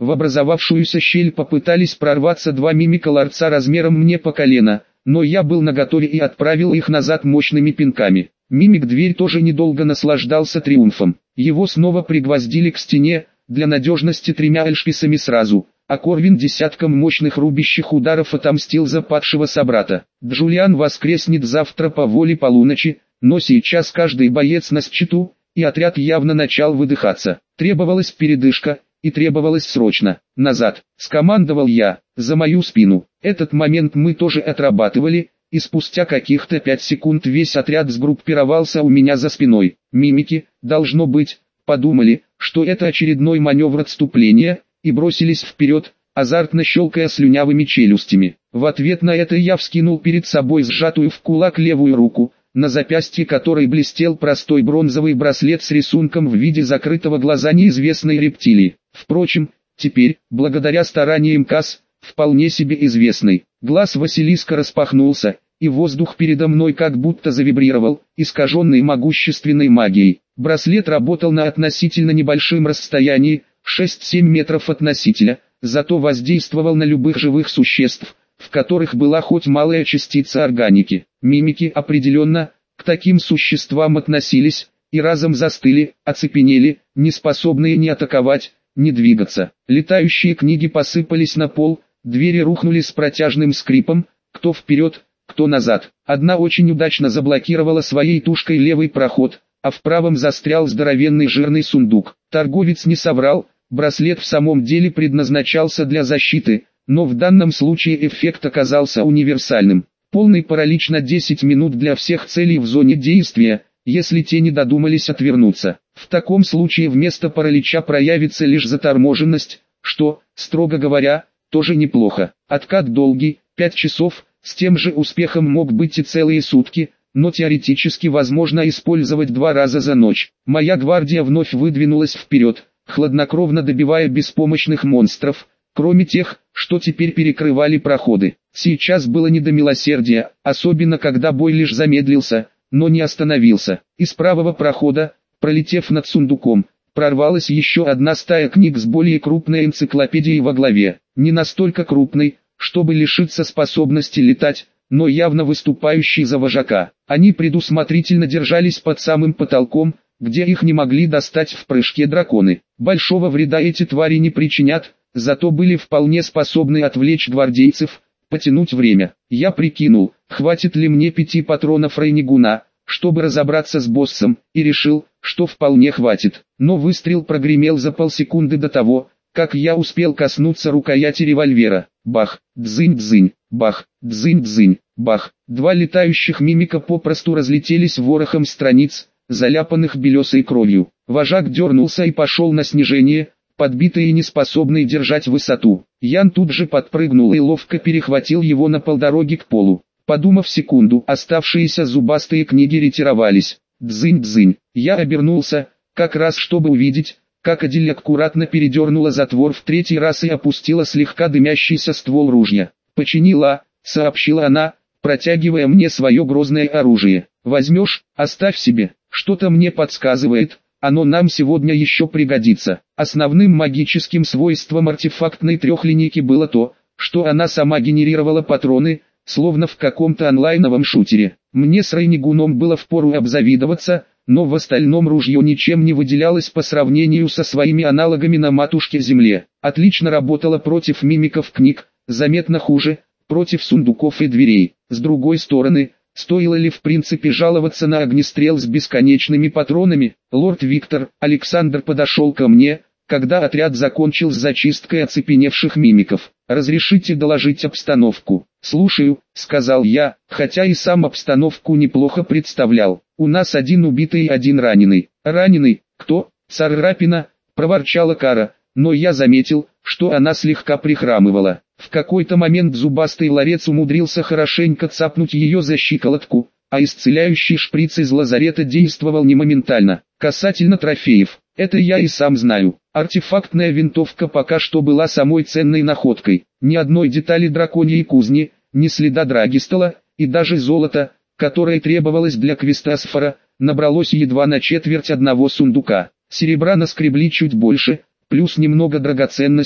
В образовавшуюся щель попытались прорваться два мимика-ларца размером мне по колено, но я был наготове и отправил их назад мощными пинками. Мимик-дверь тоже недолго наслаждался триумфом. Его снова пригвоздили к стене, для надежности 3 эльшписами сразу, а Корвин десятком мощных рубящих ударов отомстил за падшего собрата. Джулиан воскреснет завтра по воле полуночи, но сейчас каждый боец на счету, и отряд явно начал выдыхаться. Требовалась передышка, и требовалось срочно. «Назад!» – скомандовал я, за мою спину. Этот момент мы тоже отрабатывали, и спустя каких-то 5 секунд весь отряд сгруппировался у меня за спиной. Мимики, должно быть, подумали, что это очередной маневр отступления, и бросились вперед, азартно щелкая слюнявыми челюстями. В ответ на это я вскинул перед собой сжатую в кулак левую руку, на запястье которой блестел простой бронзовый браслет с рисунком в виде закрытого глаза неизвестной рептилии. Впрочем, теперь, благодаря стараниям Касс, вполне себе известный, глаз Василиска распахнулся, и воздух передо мной как будто завибрировал, искаженный могущественной магией. Браслет работал на относительно небольшом расстоянии, 6-7 метров от носителя, зато воздействовал на любых живых существ, в которых была хоть малая частица органики. Мимики определенно к таким существам относились, и разом застыли, оцепенели, не способные ни атаковать, ни двигаться. Летающие книги посыпались на пол, двери рухнули с протяжным скрипом, кто вперед, кто назад. Одна очень удачно заблокировала своей тушкой левый проход, а в правом застрял здоровенный жирный сундук. Торговец не соврал, браслет в самом деле предназначался для защиты, но в данном случае эффект оказался универсальным. Полный паралич на 10 минут для всех целей в зоне действия, если те не додумались отвернуться. В таком случае вместо паралича проявится лишь заторможенность, что, строго говоря, тоже неплохо. Откат долгий, 5 часов, с тем же успехом мог быть и целые сутки, но теоретически возможно использовать 2 раза за ночь. Моя гвардия вновь выдвинулась вперед, хладнокровно добивая беспомощных монстров, кроме тех, что теперь перекрывали проходы. Сейчас было не до милосердия, особенно когда бой лишь замедлился, но не остановился. Из правого прохода, пролетев над сундуком, прорвалась еще одна стая книг с более крупной энциклопедией во главе. Не настолько крупной, чтобы лишиться способности летать, но явно выступающей за вожака. Они предусмотрительно держались под самым потолком, где их не могли достать в прыжке драконы. Большого вреда эти твари не причинят, зато были вполне способны отвлечь гвардейцев, потянуть время. Я прикинул, хватит ли мне 5 патронов Рейнигуна, чтобы разобраться с боссом, и решил, что вполне хватит. Но выстрел прогремел за полсекунды до того, как я успел коснуться рукояти револьвера. Бах, дзынь-дзынь, бах, дзынь-дзынь, бах. 2 летающих мимика попросту разлетелись ворохом страниц, заляпанных белесой кровью. Вожак дернулся и пошел на снижение, подбитый и неспособный держать высоту. Ян тут же подпрыгнул и ловко перехватил его на полдороги к полу. Подумав секунду, оставшиеся зубастые книги ретировались. Дзынь-дзынь. Я обернулся, как раз чтобы увидеть, как Адиль аккуратно передернула затвор в 3-й раз и опустила слегка дымящийся ствол ружья. «Починила», — сообщила она, протягивая мне свое грозное оружие. «Возьмешь, оставь себе, что-то мне подсказывает, оно нам сегодня еще пригодится». Основным магическим свойством артефактной трехлинейки было то, что она сама генерировала патроны, словно в каком-то онлайновом шутере. Мне с Рейнигуном было впору обзавидоваться, но в остальном ружье ничем не выделялось по сравнению со своими аналогами на матушке Земле. Отлично работало против мимиков книг, заметно хуже, против сундуков и дверей. С другой стороны, стоило ли в принципе жаловаться на огнестрел с бесконечными патронами? Лорд Виктор, Александр подошел ко мне, когда отряд закончил с зачисткой оцепеневших мимиков. «Разрешите доложить обстановку?» «Слушаю», — сказал я, хотя и сам обстановку неплохо представлял. «У нас 1 убитый и 1 раненый». «Раненый? Кто?» «Царапина», — проворчала Кара, но я заметил, что она слегка прихрамывала. В какой-то момент зубастый ларец умудрился хорошенько цапнуть ее за щиколотку, а исцеляющий шприц из лазарета действовал не моментально. Касательно трофеев, это я и сам знаю. Артефактная винтовка пока что была самой ценной находкой. Ни одной детали драконьей кузни, ни следа драгистола, и даже золота, которое требовалось для квестасфора, набралось едва на четверть одного сундука. Серебра наскребли чуть больше, плюс немного драгоценностей,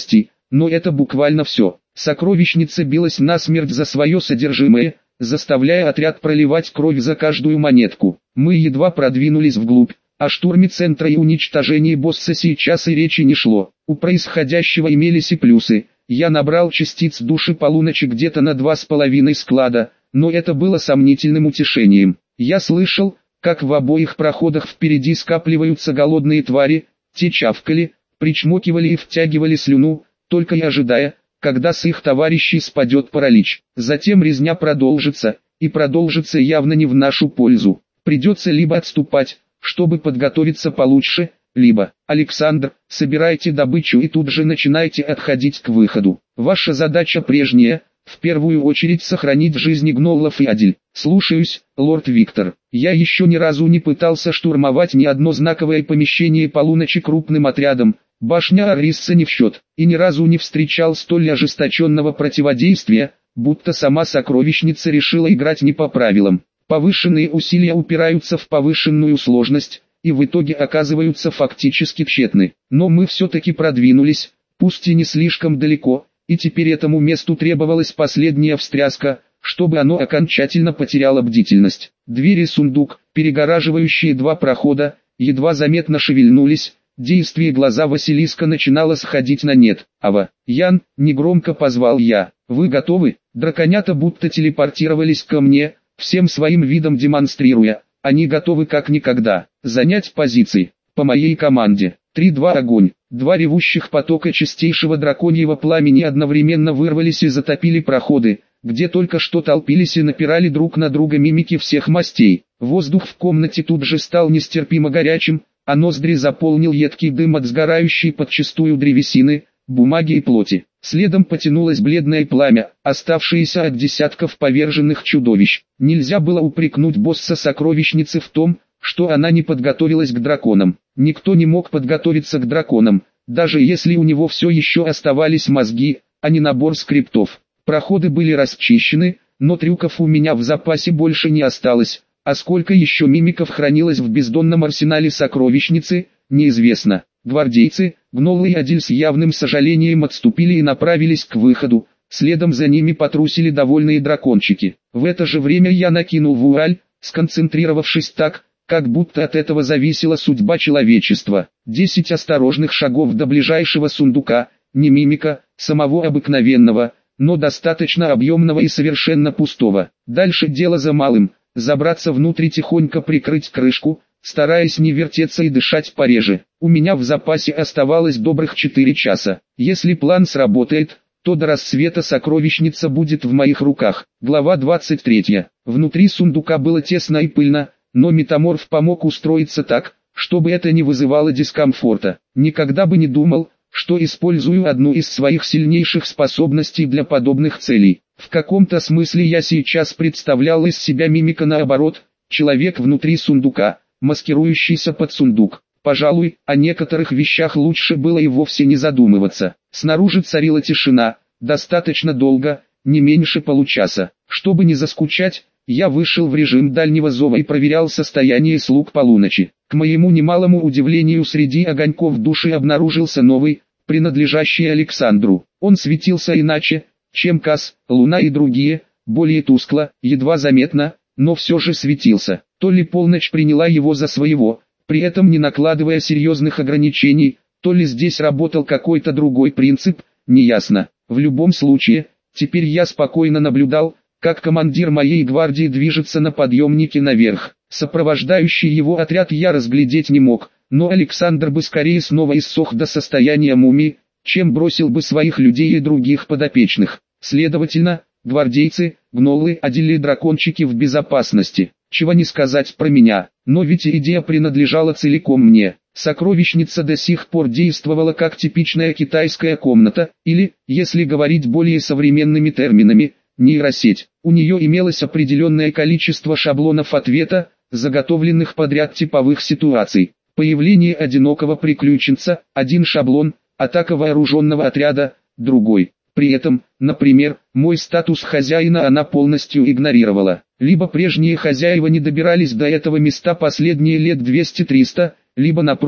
но это буквально все. Сокровищница билась насмерть за свое содержимое, заставляя отряд проливать кровь за каждую монетку. Мы едва продвинулись вглубь. О штурме центра и уничтожении босса сейчас и речи не шло. У происходящего имелись и плюсы. Я набрал частиц души полуночи где-то на 2,5 склада, но это было сомнительным утешением. Я слышал, как в обоих проходах впереди скапливаются голодные твари, те чавкали, причмокивали и втягивали слюну, только и ожидая, когда с их товарищей спадет паралич. Затем резня продолжится, и продолжится явно не в нашу пользу. Придется либо отступать, чтобы подготовиться получше, либо: Александр, собирайте добычу и тут же начинайте отходить к выходу. Ваша задача прежняя, в первую очередь сохранить жизни гноллов и Адель. Слушаюсь, лорд Виктор. Я еще ни разу не пытался штурмовать ни одно знаковое помещение полуночи крупным отрядом, башня Арисса не в счет, и ни разу не встречал столь ожесточенного противодействия, будто сама сокровищница решила играть не по правилам. Повышенные усилия упираются в повышенную сложность, и в итоге оказываются фактически тщетны. Но мы все-таки продвинулись, пусть и не слишком далеко, и теперь этому месту требовалась последняя встряска, чтобы оно окончательно потеряло бдительность. Двери сундук, перегораживающие два прохода, едва заметно шевельнулись, действие глаза Василиска начинало сходить на нет. «Ава, Ян», негромко позвал я, «вы готовы?» Драконята будто телепортировались ко мне, всем своим видом демонстрируя, они готовы как никогда, занять позиции, по моей команде. 3-2 огонь, два ревущих потока чистейшего драконьего пламени одновременно вырвались и затопили проходы, где только что толпились и напирали друг на друга мимики всех мастей. Воздух в комнате тут же стал нестерпимо горячим, а ноздри заполнил едкий дым от сгорающей подчистую древесины, бумаги и плоти. Следом потянулось бледное пламя, оставшееся от десятков поверженных чудовищ. Нельзя было упрекнуть босса сокровищницы в том, что она не подготовилась к драконам. Никто не мог подготовиться к драконам, даже если у него все еще оставались мозги, а не набор скриптов. Проходы были расчищены, но трюков у меня в запасе больше не осталось, а сколько еще мимиков хранилось в бездонном арсенале сокровищницы, неизвестно. Гвардейцы, гнолы и Адель с явным сожалением отступили и направились к выходу, следом за ними потрусили довольные дракончики. В это же время я накинул вуаль, сконцентрировавшись так, как будто от этого зависела судьба человечества. 10 осторожных шагов до ближайшего сундука, не мимика, самого обыкновенного, но достаточно объемного и совершенно пустого. Дальше дело за малым, забраться внутрь и тихонько прикрыть крышку, стараясь не вертеться и дышать пореже. У меня в запасе оставалось добрых 4 часа. Если план сработает, то до рассвета сокровищница будет в моих руках. Глава 23. Внутри сундука было тесно и пыльно, но метаморф помог устроиться так, чтобы это не вызывало дискомфорта. Никогда бы не думал, что использую одну из своих сильнейших способностей для подобных целей. В каком-то смысле я сейчас представлял из себя мимика наоборот, человек внутри сундука, маскирующийся под сундук. Пожалуй, о некоторых вещах лучше было и вовсе не задумываться. Снаружи царила тишина, достаточно долго, не меньше получаса. Чтобы не заскучать, я вышел в режим дальнего зова и проверял состояние слуг полуночи. К моему немалому удивлению, среди огоньков души обнаружился новый, принадлежащий Александру. Он светился иначе, чем Кас, Луна и другие, более тускло, едва заметно, но все же светился. То ли полночь приняла его за своего, при этом не накладывая серьезных ограничений, то ли здесь работал какой-то другой принцип, неясно. В любом случае, теперь я спокойно наблюдал, как командир моей гвардии движется на подъемнике наверх. Сопровождающий его отряд я разглядеть не мог, но Александр бы скорее снова иссох до состояния мумии, чем бросил бы своих людей и других подопечных. Следовательно, гвардейцы, гнолы, Адель и дракончики в безопасности. Чего не сказать про меня, но ведь идея принадлежала целиком мне. Сокровищница до сих пор действовала как типичная китайская комната, или, если говорить более современными терминами, нейросеть. У нее имелось определенное количество шаблонов ответа, заготовленных под ряд типовых ситуаций. Появление одинокого приключенца – один шаблон, атака вооруженного отряда – другой. При этом, например, мой статус хозяина она полностью игнорировала. Либо прежние хозяева не добирались до этого места последние лет 200-300, либо напротив,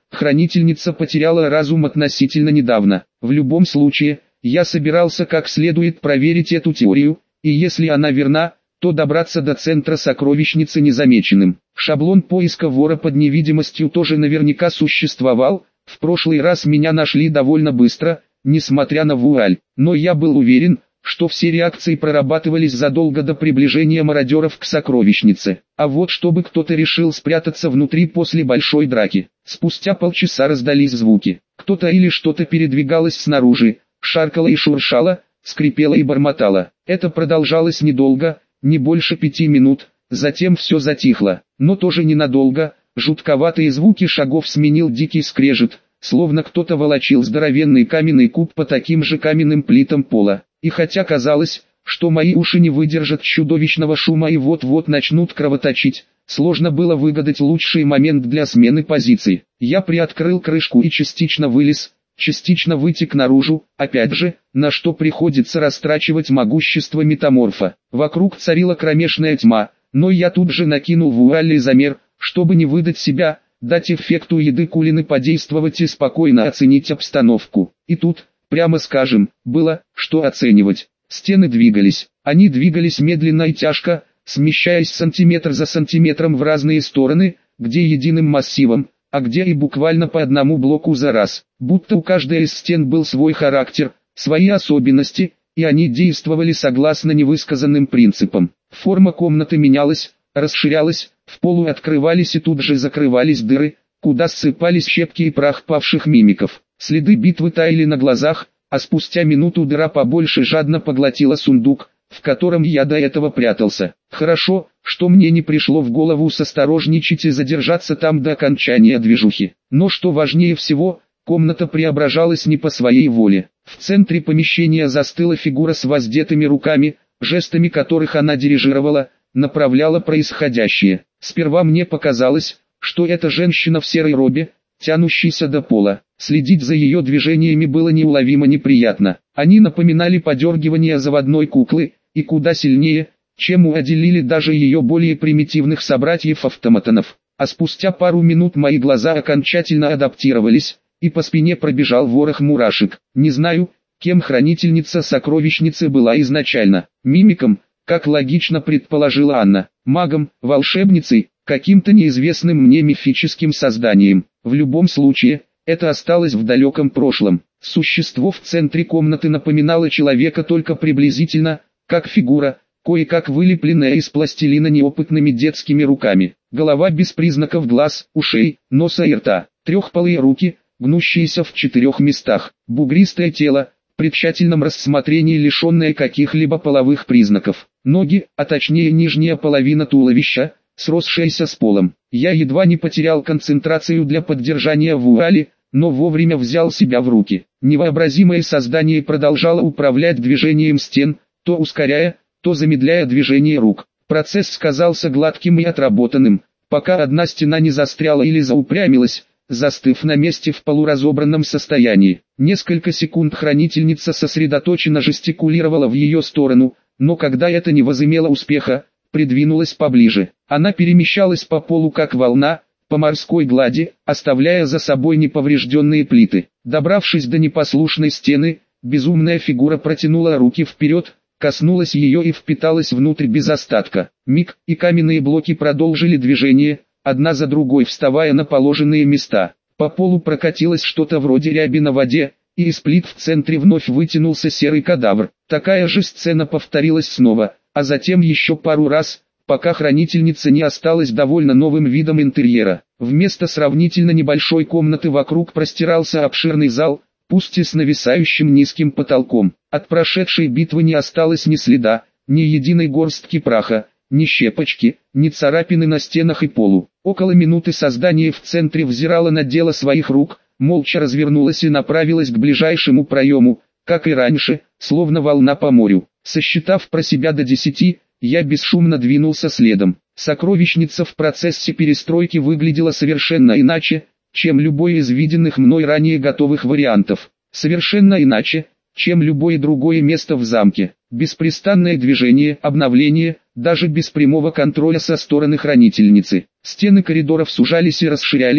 хранительница потеряла разум относительно недавно. В любом случае, я собирался как следует проверить эту теорию, и если она верна, то добраться до центра сокровищницы незамеченным. Шаблон поиска вора под невидимостью тоже наверняка существовал. В прошлый раз меня нашли довольно быстро, несмотря на вуаль, но я был уверен, что все реакции прорабатывались задолго до приближения мародеров к сокровищнице. А вот чтобы кто-то решил спрятаться внутри после большой драки. Спустя полчаса раздались звуки. Кто-то или что-то передвигалось снаружи, шаркало и шуршало, скрипело и бормотало. Это продолжалось недолго, не больше 5 минут, затем все затихло, но тоже ненадолго. Жутковатые звуки шагов сменил дикий скрежет, словно кто-то волочил здоровенный каменный куб по таким же каменным плитам пола. И хотя казалось, что мои уши не выдержат чудовищного шума и вот-вот начнут кровоточить, сложно было выгадать лучший момент для смены позиции. Я приоткрыл крышку и частично вылез, частично вытек наружу, опять же, на что приходится растрачивать могущество метаморфа. Вокруг царила кромешная тьма, но я тут же накинул вуаль замер, чтобы не выдать себя, дать эффекту еды кулины подействовать и спокойно оценить обстановку. И тут, прямо скажем, было, что оценивать. Стены двигались. Они двигались медленно и тяжко, смещаясь сантиметр за сантиметром в разные стороны, где единым массивом, а где и буквально по одному блоку за раз. Будто у каждой из стен был свой характер, свои особенности, и они действовали согласно невысказанным принципам. Форма комнаты менялась, расширялась, в полу открывались и тут же закрывались дыры, куда ссыпались щепки и прах павших мимиков. Следы битвы таяли на глазах, а спустя минуту дыра побольше жадно поглотила сундук, в котором я до этого прятался. Хорошо, что мне не пришло в голову состорожничать и задержаться там до окончания движухи. Но что важнее всего, комната преображалась не по своей воле. В центре помещения застыла фигура с воздетыми руками, жестами которых она дирижировала, направляла происходящее. Сперва мне показалось, что это женщина в серой робе, тянущейся до пола. Следить за ее движениями было неуловимо неприятно. Они напоминали подергивание заводной куклы, и куда сильнее, чем уделили даже ее более примитивных собратьев-автоматонов. А спустя пару минут мои глаза окончательно адаптировались, и по спине пробежал ворох мурашек. Не знаю, кем хранительница сокровищницы была изначально. Мимиком, как логично предположила Анна, магом, волшебницей, каким-то неизвестным мне мифическим созданием. В любом случае, это осталось в далеком прошлом. Существо в центре комнаты напоминало человека только приблизительно, как фигура, кое-как вылепленная из пластилина неопытными детскими руками. Голова без признаков глаз, ушей, носа и рта. Трехпалые руки, гнущиеся в 4 местах. Бугристое тело, при тщательном рассмотрении лишенное каких-либо половых признаков. Ноги, а точнее нижняя половина туловища, сросшаяся с полом. Я едва не потерял концентрацию для поддержания вуали, но вовремя взял себя в руки. Невообразимое создание продолжало управлять движением стен, то ускоряя, то замедляя движение рук. Процесс казался гладким и отработанным, пока одна стена не застряла или заупрямилась, застыв на месте в полуразобранном состоянии. Несколько секунд хранительница сосредоточенно жестикулировала в ее сторону, но когда это не возымело успеха, придвинулась поближе. Она перемещалась по полу как волна, по морской глади, оставляя за собой неповрежденные плиты. Добравшись до непослушной стены, безумная фигура протянула руки вперед, коснулась ее и впиталась внутрь без остатка. Миг, и каменные блоки продолжили движение, одна за другой вставая на положенные места. По полу прокатилось что-то вроде ряби на воде, и из плит в центре вновь вытянулся серый кадавр. Такая же сцена повторилась снова, а затем еще пару раз, пока хранительница не осталась довольно новым видом интерьера. Вместо сравнительно небольшой комнаты вокруг простирался обширный зал, пусть и с нависающим низким потолком. От прошедшей битвы не осталось ни следа, ни единой горстки праха, ни щепочки, ни царапины на стенах и полу. Около минуты создание в центре взирало на дело своих рук, молча развернулось и направилось к ближайшему проему, как и раньше, словно волна по морю. Сосчитав про себя до 10, я бесшумно двинулся следом. Сокровищница в процессе перестройки выглядела совершенно иначе, чем любой из виденных мной ранее готовых вариантов. Совершенно иначе, чем любое другое место в замке. Беспрестанное движение, обновление, даже без прямого контроля со стороны хранительницы. Стены коридоров сужались и расширялись,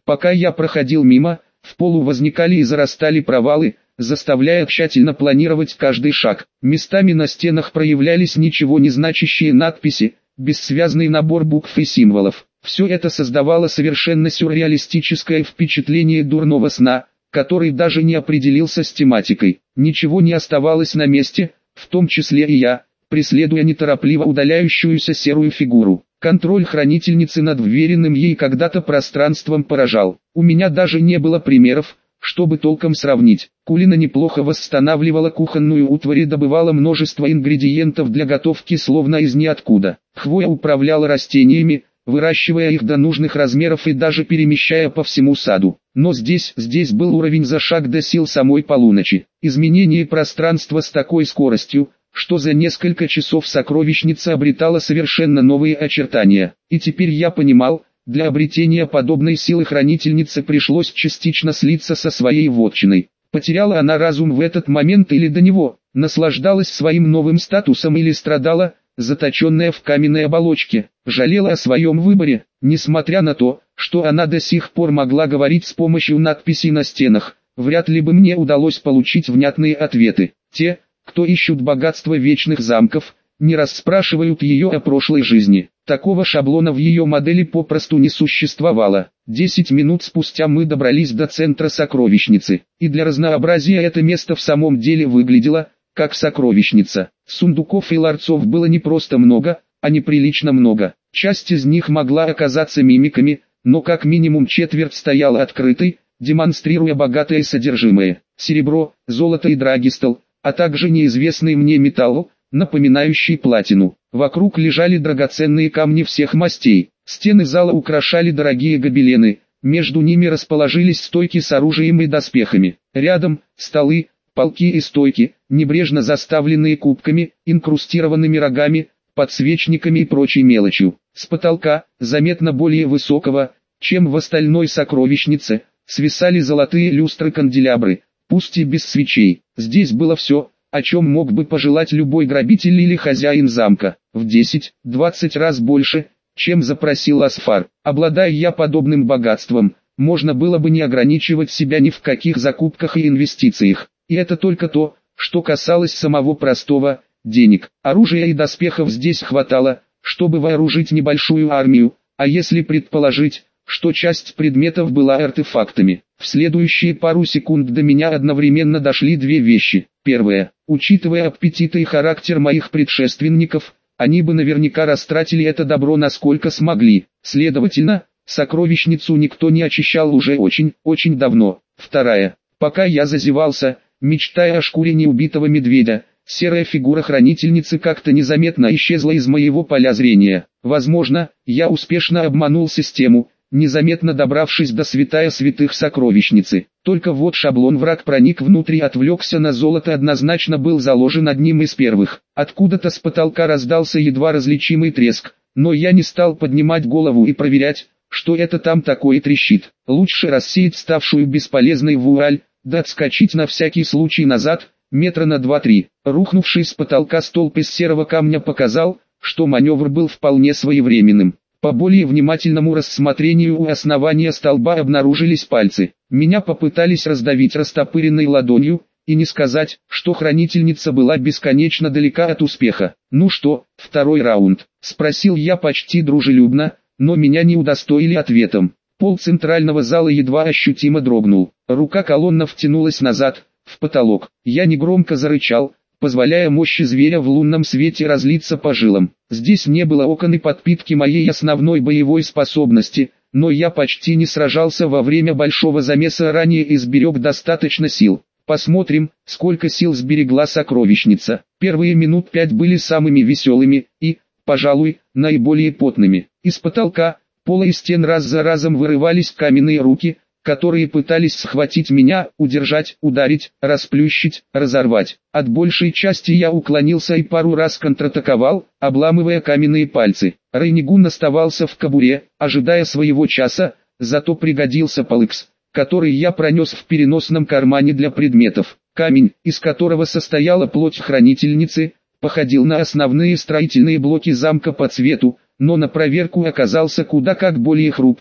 Пока я проходил мимо, в полу возникали и зарастали провалы, заставляя тщательно планировать каждый шаг. Местами на стенах проявлялись ничего не значащие надписи, бессвязный набор букв и символов. Все это создавало совершенно сюрреалистическое впечатление дурного сна, который даже не определился с тематикой. Ничего не оставалось на месте, в том числе и я, преследуя неторопливо удаляющуюся серую фигуру. Контроль хранительницы над вверенным ей когда-то пространством поражал. У меня даже не было примеров, чтобы толком сравнить. Кулина неплохо восстанавливала кухонную утварь и добывала множество ингредиентов для готовки словно из ниоткуда. Хвоя управляла растениями, выращивая их до нужных размеров и даже перемещая по всему саду. Но здесь был уровень за шаг до сил самой полуночи. Изменение пространства с такой скоростью, что за несколько часов сокровищница обретала совершенно новые очертания. И теперь я понимал, для обретения подобной силы хранительнице пришлось частично слиться со своей вотчиной. Потеряла она разум в этот момент или до него, наслаждалась своим новым статусом или страдала, заточенная в каменной оболочке, жалела о своем выборе, несмотря на то, что она до сих пор могла говорить с помощью надписей на стенах. Вряд ли бы мне удалось получить внятные ответы. Те, кто ищут богатство вечных замков, не расспрашивают ее о прошлой жизни. Такого шаблона в ее модели попросту не существовало. 10 минут спустя мы добрались до центра сокровищницы, и для разнообразия это место в самом деле выглядело, как сокровищница. Сундуков и ларцов было не просто много, а неприлично много. Часть из них могла оказаться мимиками, но как минимум четверть стояла открытой, демонстрируя богатое содержимое. Серебро, золото и драгистол, а также неизвестный мне металл, напоминающий платину. Вокруг лежали драгоценные камни всех мастей. Стены зала украшали дорогие гобелены, между ними расположились стойки с оружием и доспехами. Рядом столы, полки и стойки, небрежно заставленные кубками, инкрустированными рогами, подсвечниками и прочей мелочью. С потолка, заметно более высокого, чем в остальной сокровищнице, свисали золотые люстры-канделябры, пусть и без свечей. Здесь было все, о чем мог бы пожелать любой грабитель или хозяин замка, в 10-20 раз больше, чем запросил Асфар. Обладая я подобным богатством, можно было бы не ограничивать себя ни в каких закупках и инвестициях. И это только то, что касалось самого простого, денег. Оружия и доспехов здесь хватало, чтобы вооружить небольшую армию, а если предположить, что часть предметов была артефактами. В следующие пару секунд до меня одновременно дошли две вещи. Первое. Учитывая аппетиты и характер моих предшественников, они бы наверняка растратили это добро насколько смогли. Следовательно, сокровищницу никто не очищал уже очень давно. Вторая. Пока я зазевался, мечтая о шкуре неубитого медведя, серая фигура хранительницы как-то незаметно исчезла из моего поля зрения. Возможно, я успешно обманул систему, незаметно добравшись до святая святых сокровищницы. Только вот шаблон враг проник внутрь и отвлекся на золото однозначно был заложен одним из первых. Откуда-то с потолка раздался едва различимый треск, но я не стал поднимать голову и проверять, что это там такое трещит. Лучше рассеять ставшую бесполезной вуаль, да отскочить на всякий случай назад, метра на 2-3. Рухнувший с потолка столб из серого камня показал, что маневр был вполне своевременным. По более внимательному рассмотрению у основания столба обнаружились пальцы. Меня попытались раздавить растопыренной ладонью, и не сказать, что хранительница была бесконечно далека от успеха. «Ну что, второй раунд?» – спросил я почти дружелюбно, но меня не удостоили ответом. Пол центрального зала едва ощутимо дрогнул. Рука колонна втянулась назад, в потолок. Я негромко зарычал, позволяя мощи зверя в лунном свете разлиться по жилам. Здесь не было окон и подпитки моей основной боевой способности, но я почти не сражался во время большого замеса ранее и сберег достаточно сил. Посмотрим, сколько сил сберегла сокровищница. Первые минут 5 были самыми веселыми и, пожалуй, наиболее потными. Из потолка, пола и стен раз за разом вырывались каменные руки, которые пытались схватить меня, удержать, ударить, расплющить, разорвать. От большей части я уклонился и пару раз контратаковал, обламывая каменные пальцы. Рейнигун оставался в кобуре, ожидая своего часа, зато пригодился палыкс, который я пронес в переносном кармане для предметов. Камень, из которого состояла плоть хранительницы, походил на основные строительные блоки замка по цвету, но на проверку оказался куда как более хрупким,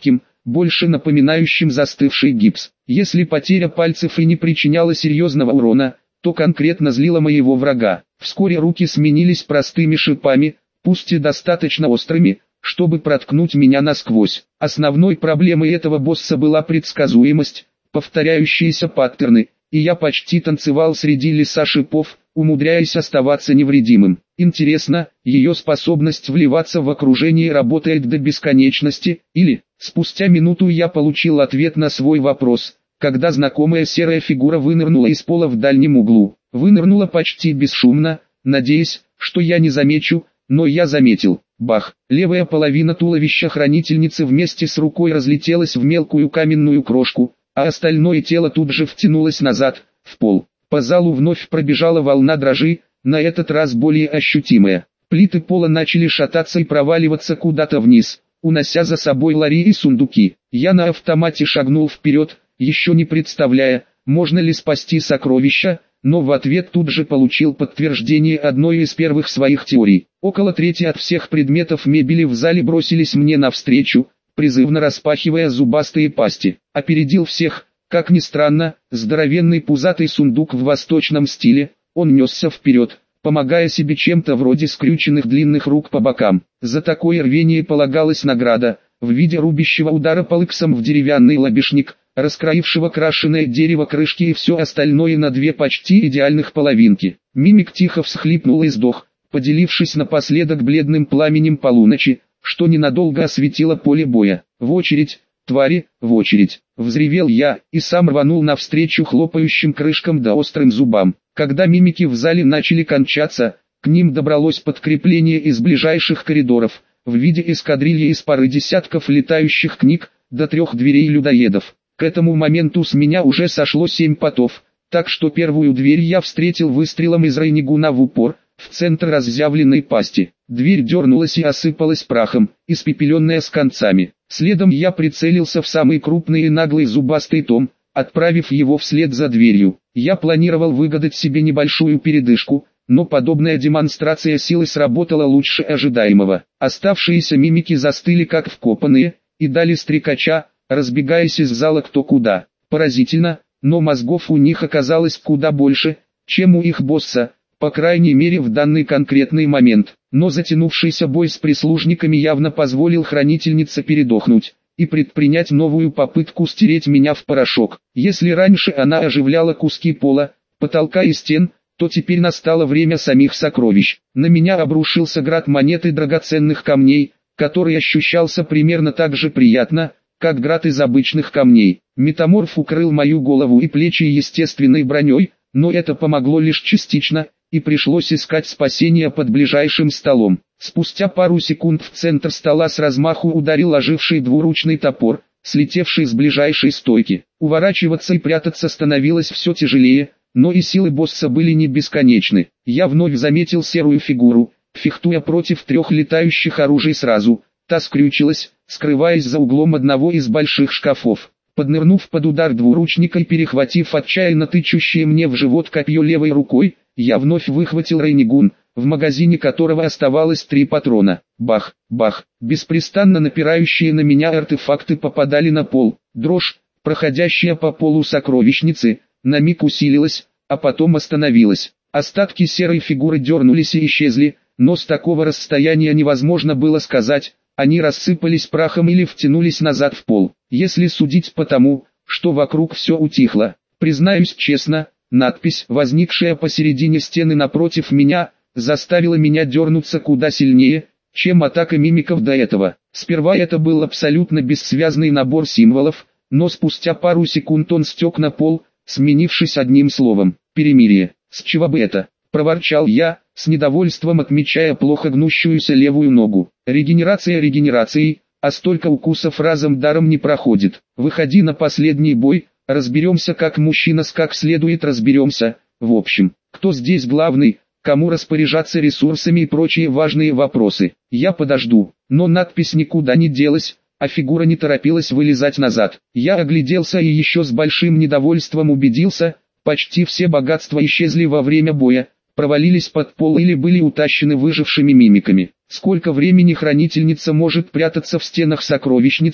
больше напоминающим застывший гипс. Если потеря пальцев и не причиняла серьезного урона, то конкретно злила моего врага. Вскоре руки сменились простыми шипами, пусть и достаточно острыми, чтобы проткнуть меня насквозь. Основной проблемой этого босса была предсказуемость, повторяющиеся паттерны, и я почти танцевал среди леса шипов, умудряясь оставаться невредимым. Интересно, ее способность вливаться в окружение работает до бесконечности, или, спустя минуту я получил ответ на свой вопрос, когда знакомая серая фигура вынырнула из пола в дальнем углу. Вынырнула почти бесшумно, надеясь, что я не замечу, но я заметил. Бах! Левая половина туловища хранительницы вместе с рукой разлетелась в мелкую каменную крошку, а остальное тело тут же втянулось назад, в пол. По залу вновь пробежала волна дрожи, на этот раз более ощутимая. Плиты пола начали шататься и проваливаться куда-то вниз, унося за собой лари и сундуки. Я на автомате шагнул вперед, еще не представляя, можно ли спасти сокровища, но в ответ тут же получил подтверждение одной из первых своих теорий. Около трети от всех предметов мебели в зале бросились мне навстречу, призывно распахивая зубастые пасти. Опередил всех, как ни странно, здоровенный пузатый сундук в восточном стиле, он несся вперед, помогая себе чем-то вроде скрюченных длинных рук по бокам. За такое рвение полагалась награда, в виде рубящего удара палыксом в деревянный лобешник, раскроившего крашеное дерево крышки и все остальное на две почти идеальных половинки. Мимик тихо всхлипнул и сдох, поделившись напоследок бледным пламенем полуночи, что ненадолго осветило поле боя. В очередь, твари, в очередь, взревел я, и сам рванул навстречу хлопающим крышкам да острым зубам. Когда мимики в зале начали кончаться, к ним добралось подкрепление из ближайших коридоров, в виде эскадрильи из пары десятков летающих книг, до 3 дверей-людоедов. К этому моменту с меня уже сошло 7 потов, так что первую дверь я встретил выстрелом из Рейнигуна в упор, в центр разъявленной пасти. Дверь дернулась и осыпалась прахом, испепеленная с концами. Следом я прицелился в самый крупный и наглый зубастый том, отправив его вслед за дверью. Я планировал выгадать себе небольшую передышку, но подобная демонстрация силы сработала лучше ожидаемого. Оставшиеся мимики застыли как вкопанные, и дали стрекача, разбегаясь из зала кто куда. Поразительно, но мозгов у них оказалось куда больше, чем у их босса, по крайней мере в данный конкретный момент. Но затянувшийся бой с прислужниками явно позволил хранительнице передохнуть и предпринять новую попытку стереть меня в порошок. Если раньше она оживляла куски пола, потолка и стен, то теперь настало время самих сокровищ. На меня обрушился град монет и драгоценных камней, который ощущался примерно так же приятно, как град из обычных камней. Метаморф укрыл мою голову и плечи естественной броней, но это помогло лишь частично, и пришлось искать спасения под ближайшим столом. Спустя пару секунд в центр стола с размаху ударил оживший двуручный топор, слетевший с ближайшей стойки. Уворачиваться и прятаться становилось все тяжелее, но и силы босса были не бесконечны. Я вновь заметил серую фигуру, фехтуя против 3 летающих оружий сразу. Та скрючилась, скрываясь за углом одного из больших шкафов. Поднырнув под удар двуручника и перехватив отчаянно тычущее мне в живот копье левой рукой, я вновь выхватил Рейнигун, в магазине которого оставалось 3 патрона. Бах, бах, беспрестанно напирающие на меня артефакты попадали на пол. Дрожь, проходящая по полу сокровищницы, на миг усилилась, а потом остановилась. Остатки серой фигуры дернулись и исчезли, но с такого расстояния невозможно было сказать, они рассыпались прахом или втянулись назад в пол. Если судить по тому, что вокруг все утихло, признаюсь честно, надпись, возникшая посередине стены напротив меня, заставила меня дернуться куда сильнее, чем атака мимиков до этого. Сперва это был абсолютно бессвязный набор символов, но спустя пару секунд он стек на пол, сменившись одним словом – перемирие. С чего бы это? Проворчал я, с недовольством отмечая плохо гнущуюся левую ногу. Регенерация регенерацией, а столько укусов разом даром не проходит. Выходи на последний бой, разберемся как мужчина, как следует разберемся. В общем, кто здесь главный, кому распоряжаться ресурсами и прочие важные вопросы. Я подожду, но надпись никуда не делась, а фигура не торопилась вылезать назад. Я огляделся и еще с большим недовольством убедился, почти все богатства исчезли во время боя, провалились под пол или были утащены выжившими мимиками. Сколько времени хранительница может прятаться в стенах сокровищницы,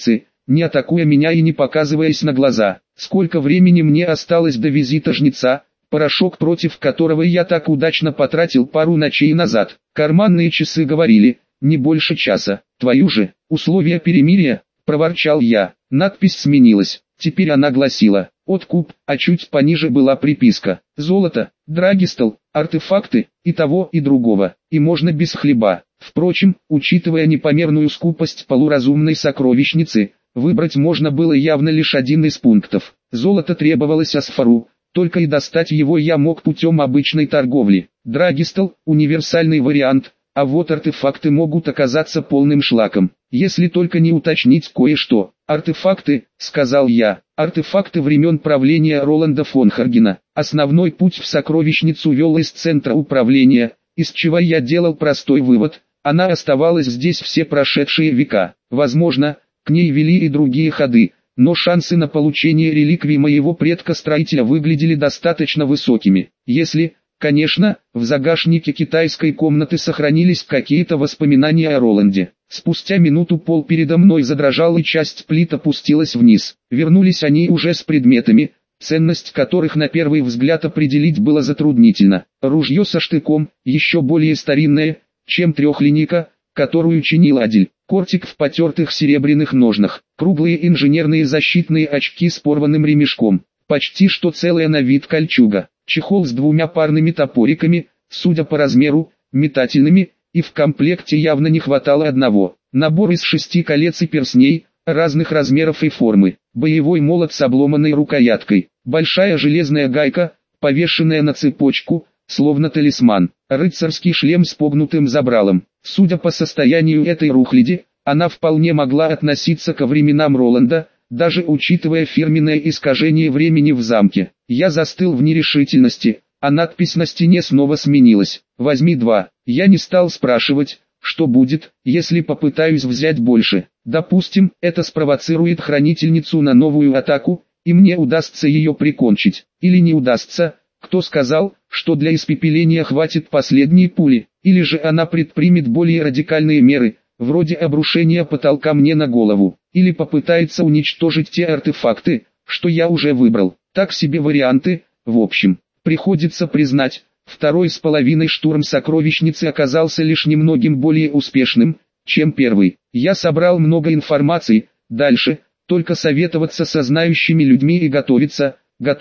не атакуя меня и не показываясь на глаза. Сколько времени мне осталось до визита жнеца, порошок против которого я так удачно потратил пару ночей назад. Карманные часы говорили, не больше часа. Твою же, условия перемирия, проворчал я. Надпись сменилась. Теперь она гласила «Откуп», а чуть пониже была приписка «Золото, драгистол, артефакты, и того и другого, и можно без хлеба». Впрочем, учитывая непомерную скупость полуразумной сокровищницы, выбрать можно было явно лишь один из пунктов. Золото требовалось Асфару, только и достать его я мог путем обычной торговли. Драгистол – универсальный вариант, а вот артефакты могут оказаться полным шлаком, если только не уточнить кое-что. «Артефакты», — сказал я, — «артефакты времен правления Роланда фон Харгена. Основной путь в сокровищницу вел из центра управления, из чего я делал простой вывод, она оставалась здесь все прошедшие века. Возможно, к ней вели и другие ходы, но шансы на получение реликвий моего предка-строителя выглядели достаточно высокими. Если, конечно, в загашнике китайской комнаты сохранились какие-то воспоминания о Роланде. Спустя минуту пол передо мной задрожал и часть плит опустилась вниз. Вернулись они уже с предметами, ценность которых на первый взгляд определить было затруднительно. Ружье со штыком, еще более старинное, чем трехлинейка, которую чинил Адель. Кортик в потертых серебряных ножнах. Круглые инженерные защитные очки с порванным ремешком. Почти что целая на вид кольчуга. Чехол с двумя парными топориками, судя по размеру, метательными, и в комплекте явно не хватало одного. Набор из 6 колец и перстней, разных размеров и формы. Боевой молот с обломанной рукояткой. Большая железная гайка, повешенная на цепочку, словно талисман. Рыцарский шлем с погнутым забралом. Судя по состоянию этой рухляди, она вполне могла относиться ко временам Роланда, даже учитывая фирменное искажение времени в замке. Я застыл в нерешительности, а надпись на стене снова сменилась. «Возьми 2». Я не стал спрашивать, что будет, если попытаюсь взять больше. Допустим, это спровоцирует хранительницу на новую атаку, и мне удастся ее прикончить. Или не удастся, кто сказал, что для испепеления хватит последней пули. Или же она предпримет более радикальные меры, вроде обрушения потолка мне на голову. Или попытается уничтожить те артефакты, что я уже выбрал. Так себе варианты, в общем. Приходится признать, второй с половиной штурм сокровищницы оказался лишь немногим более успешным, чем первый. Я собрал много информации, дальше, только советоваться со знающими людьми и готовиться.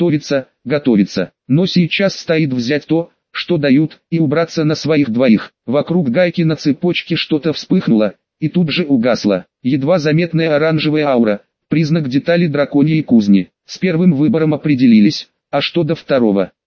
Но сейчас стоит взять то, что дают, и убраться на своих двоих. Вокруг гайки на цепочке что-то вспыхнуло, и тут же угасло. Едва заметная оранжевая аура, признак детали драконьей кузни. С первым выбором определились, а что до второго?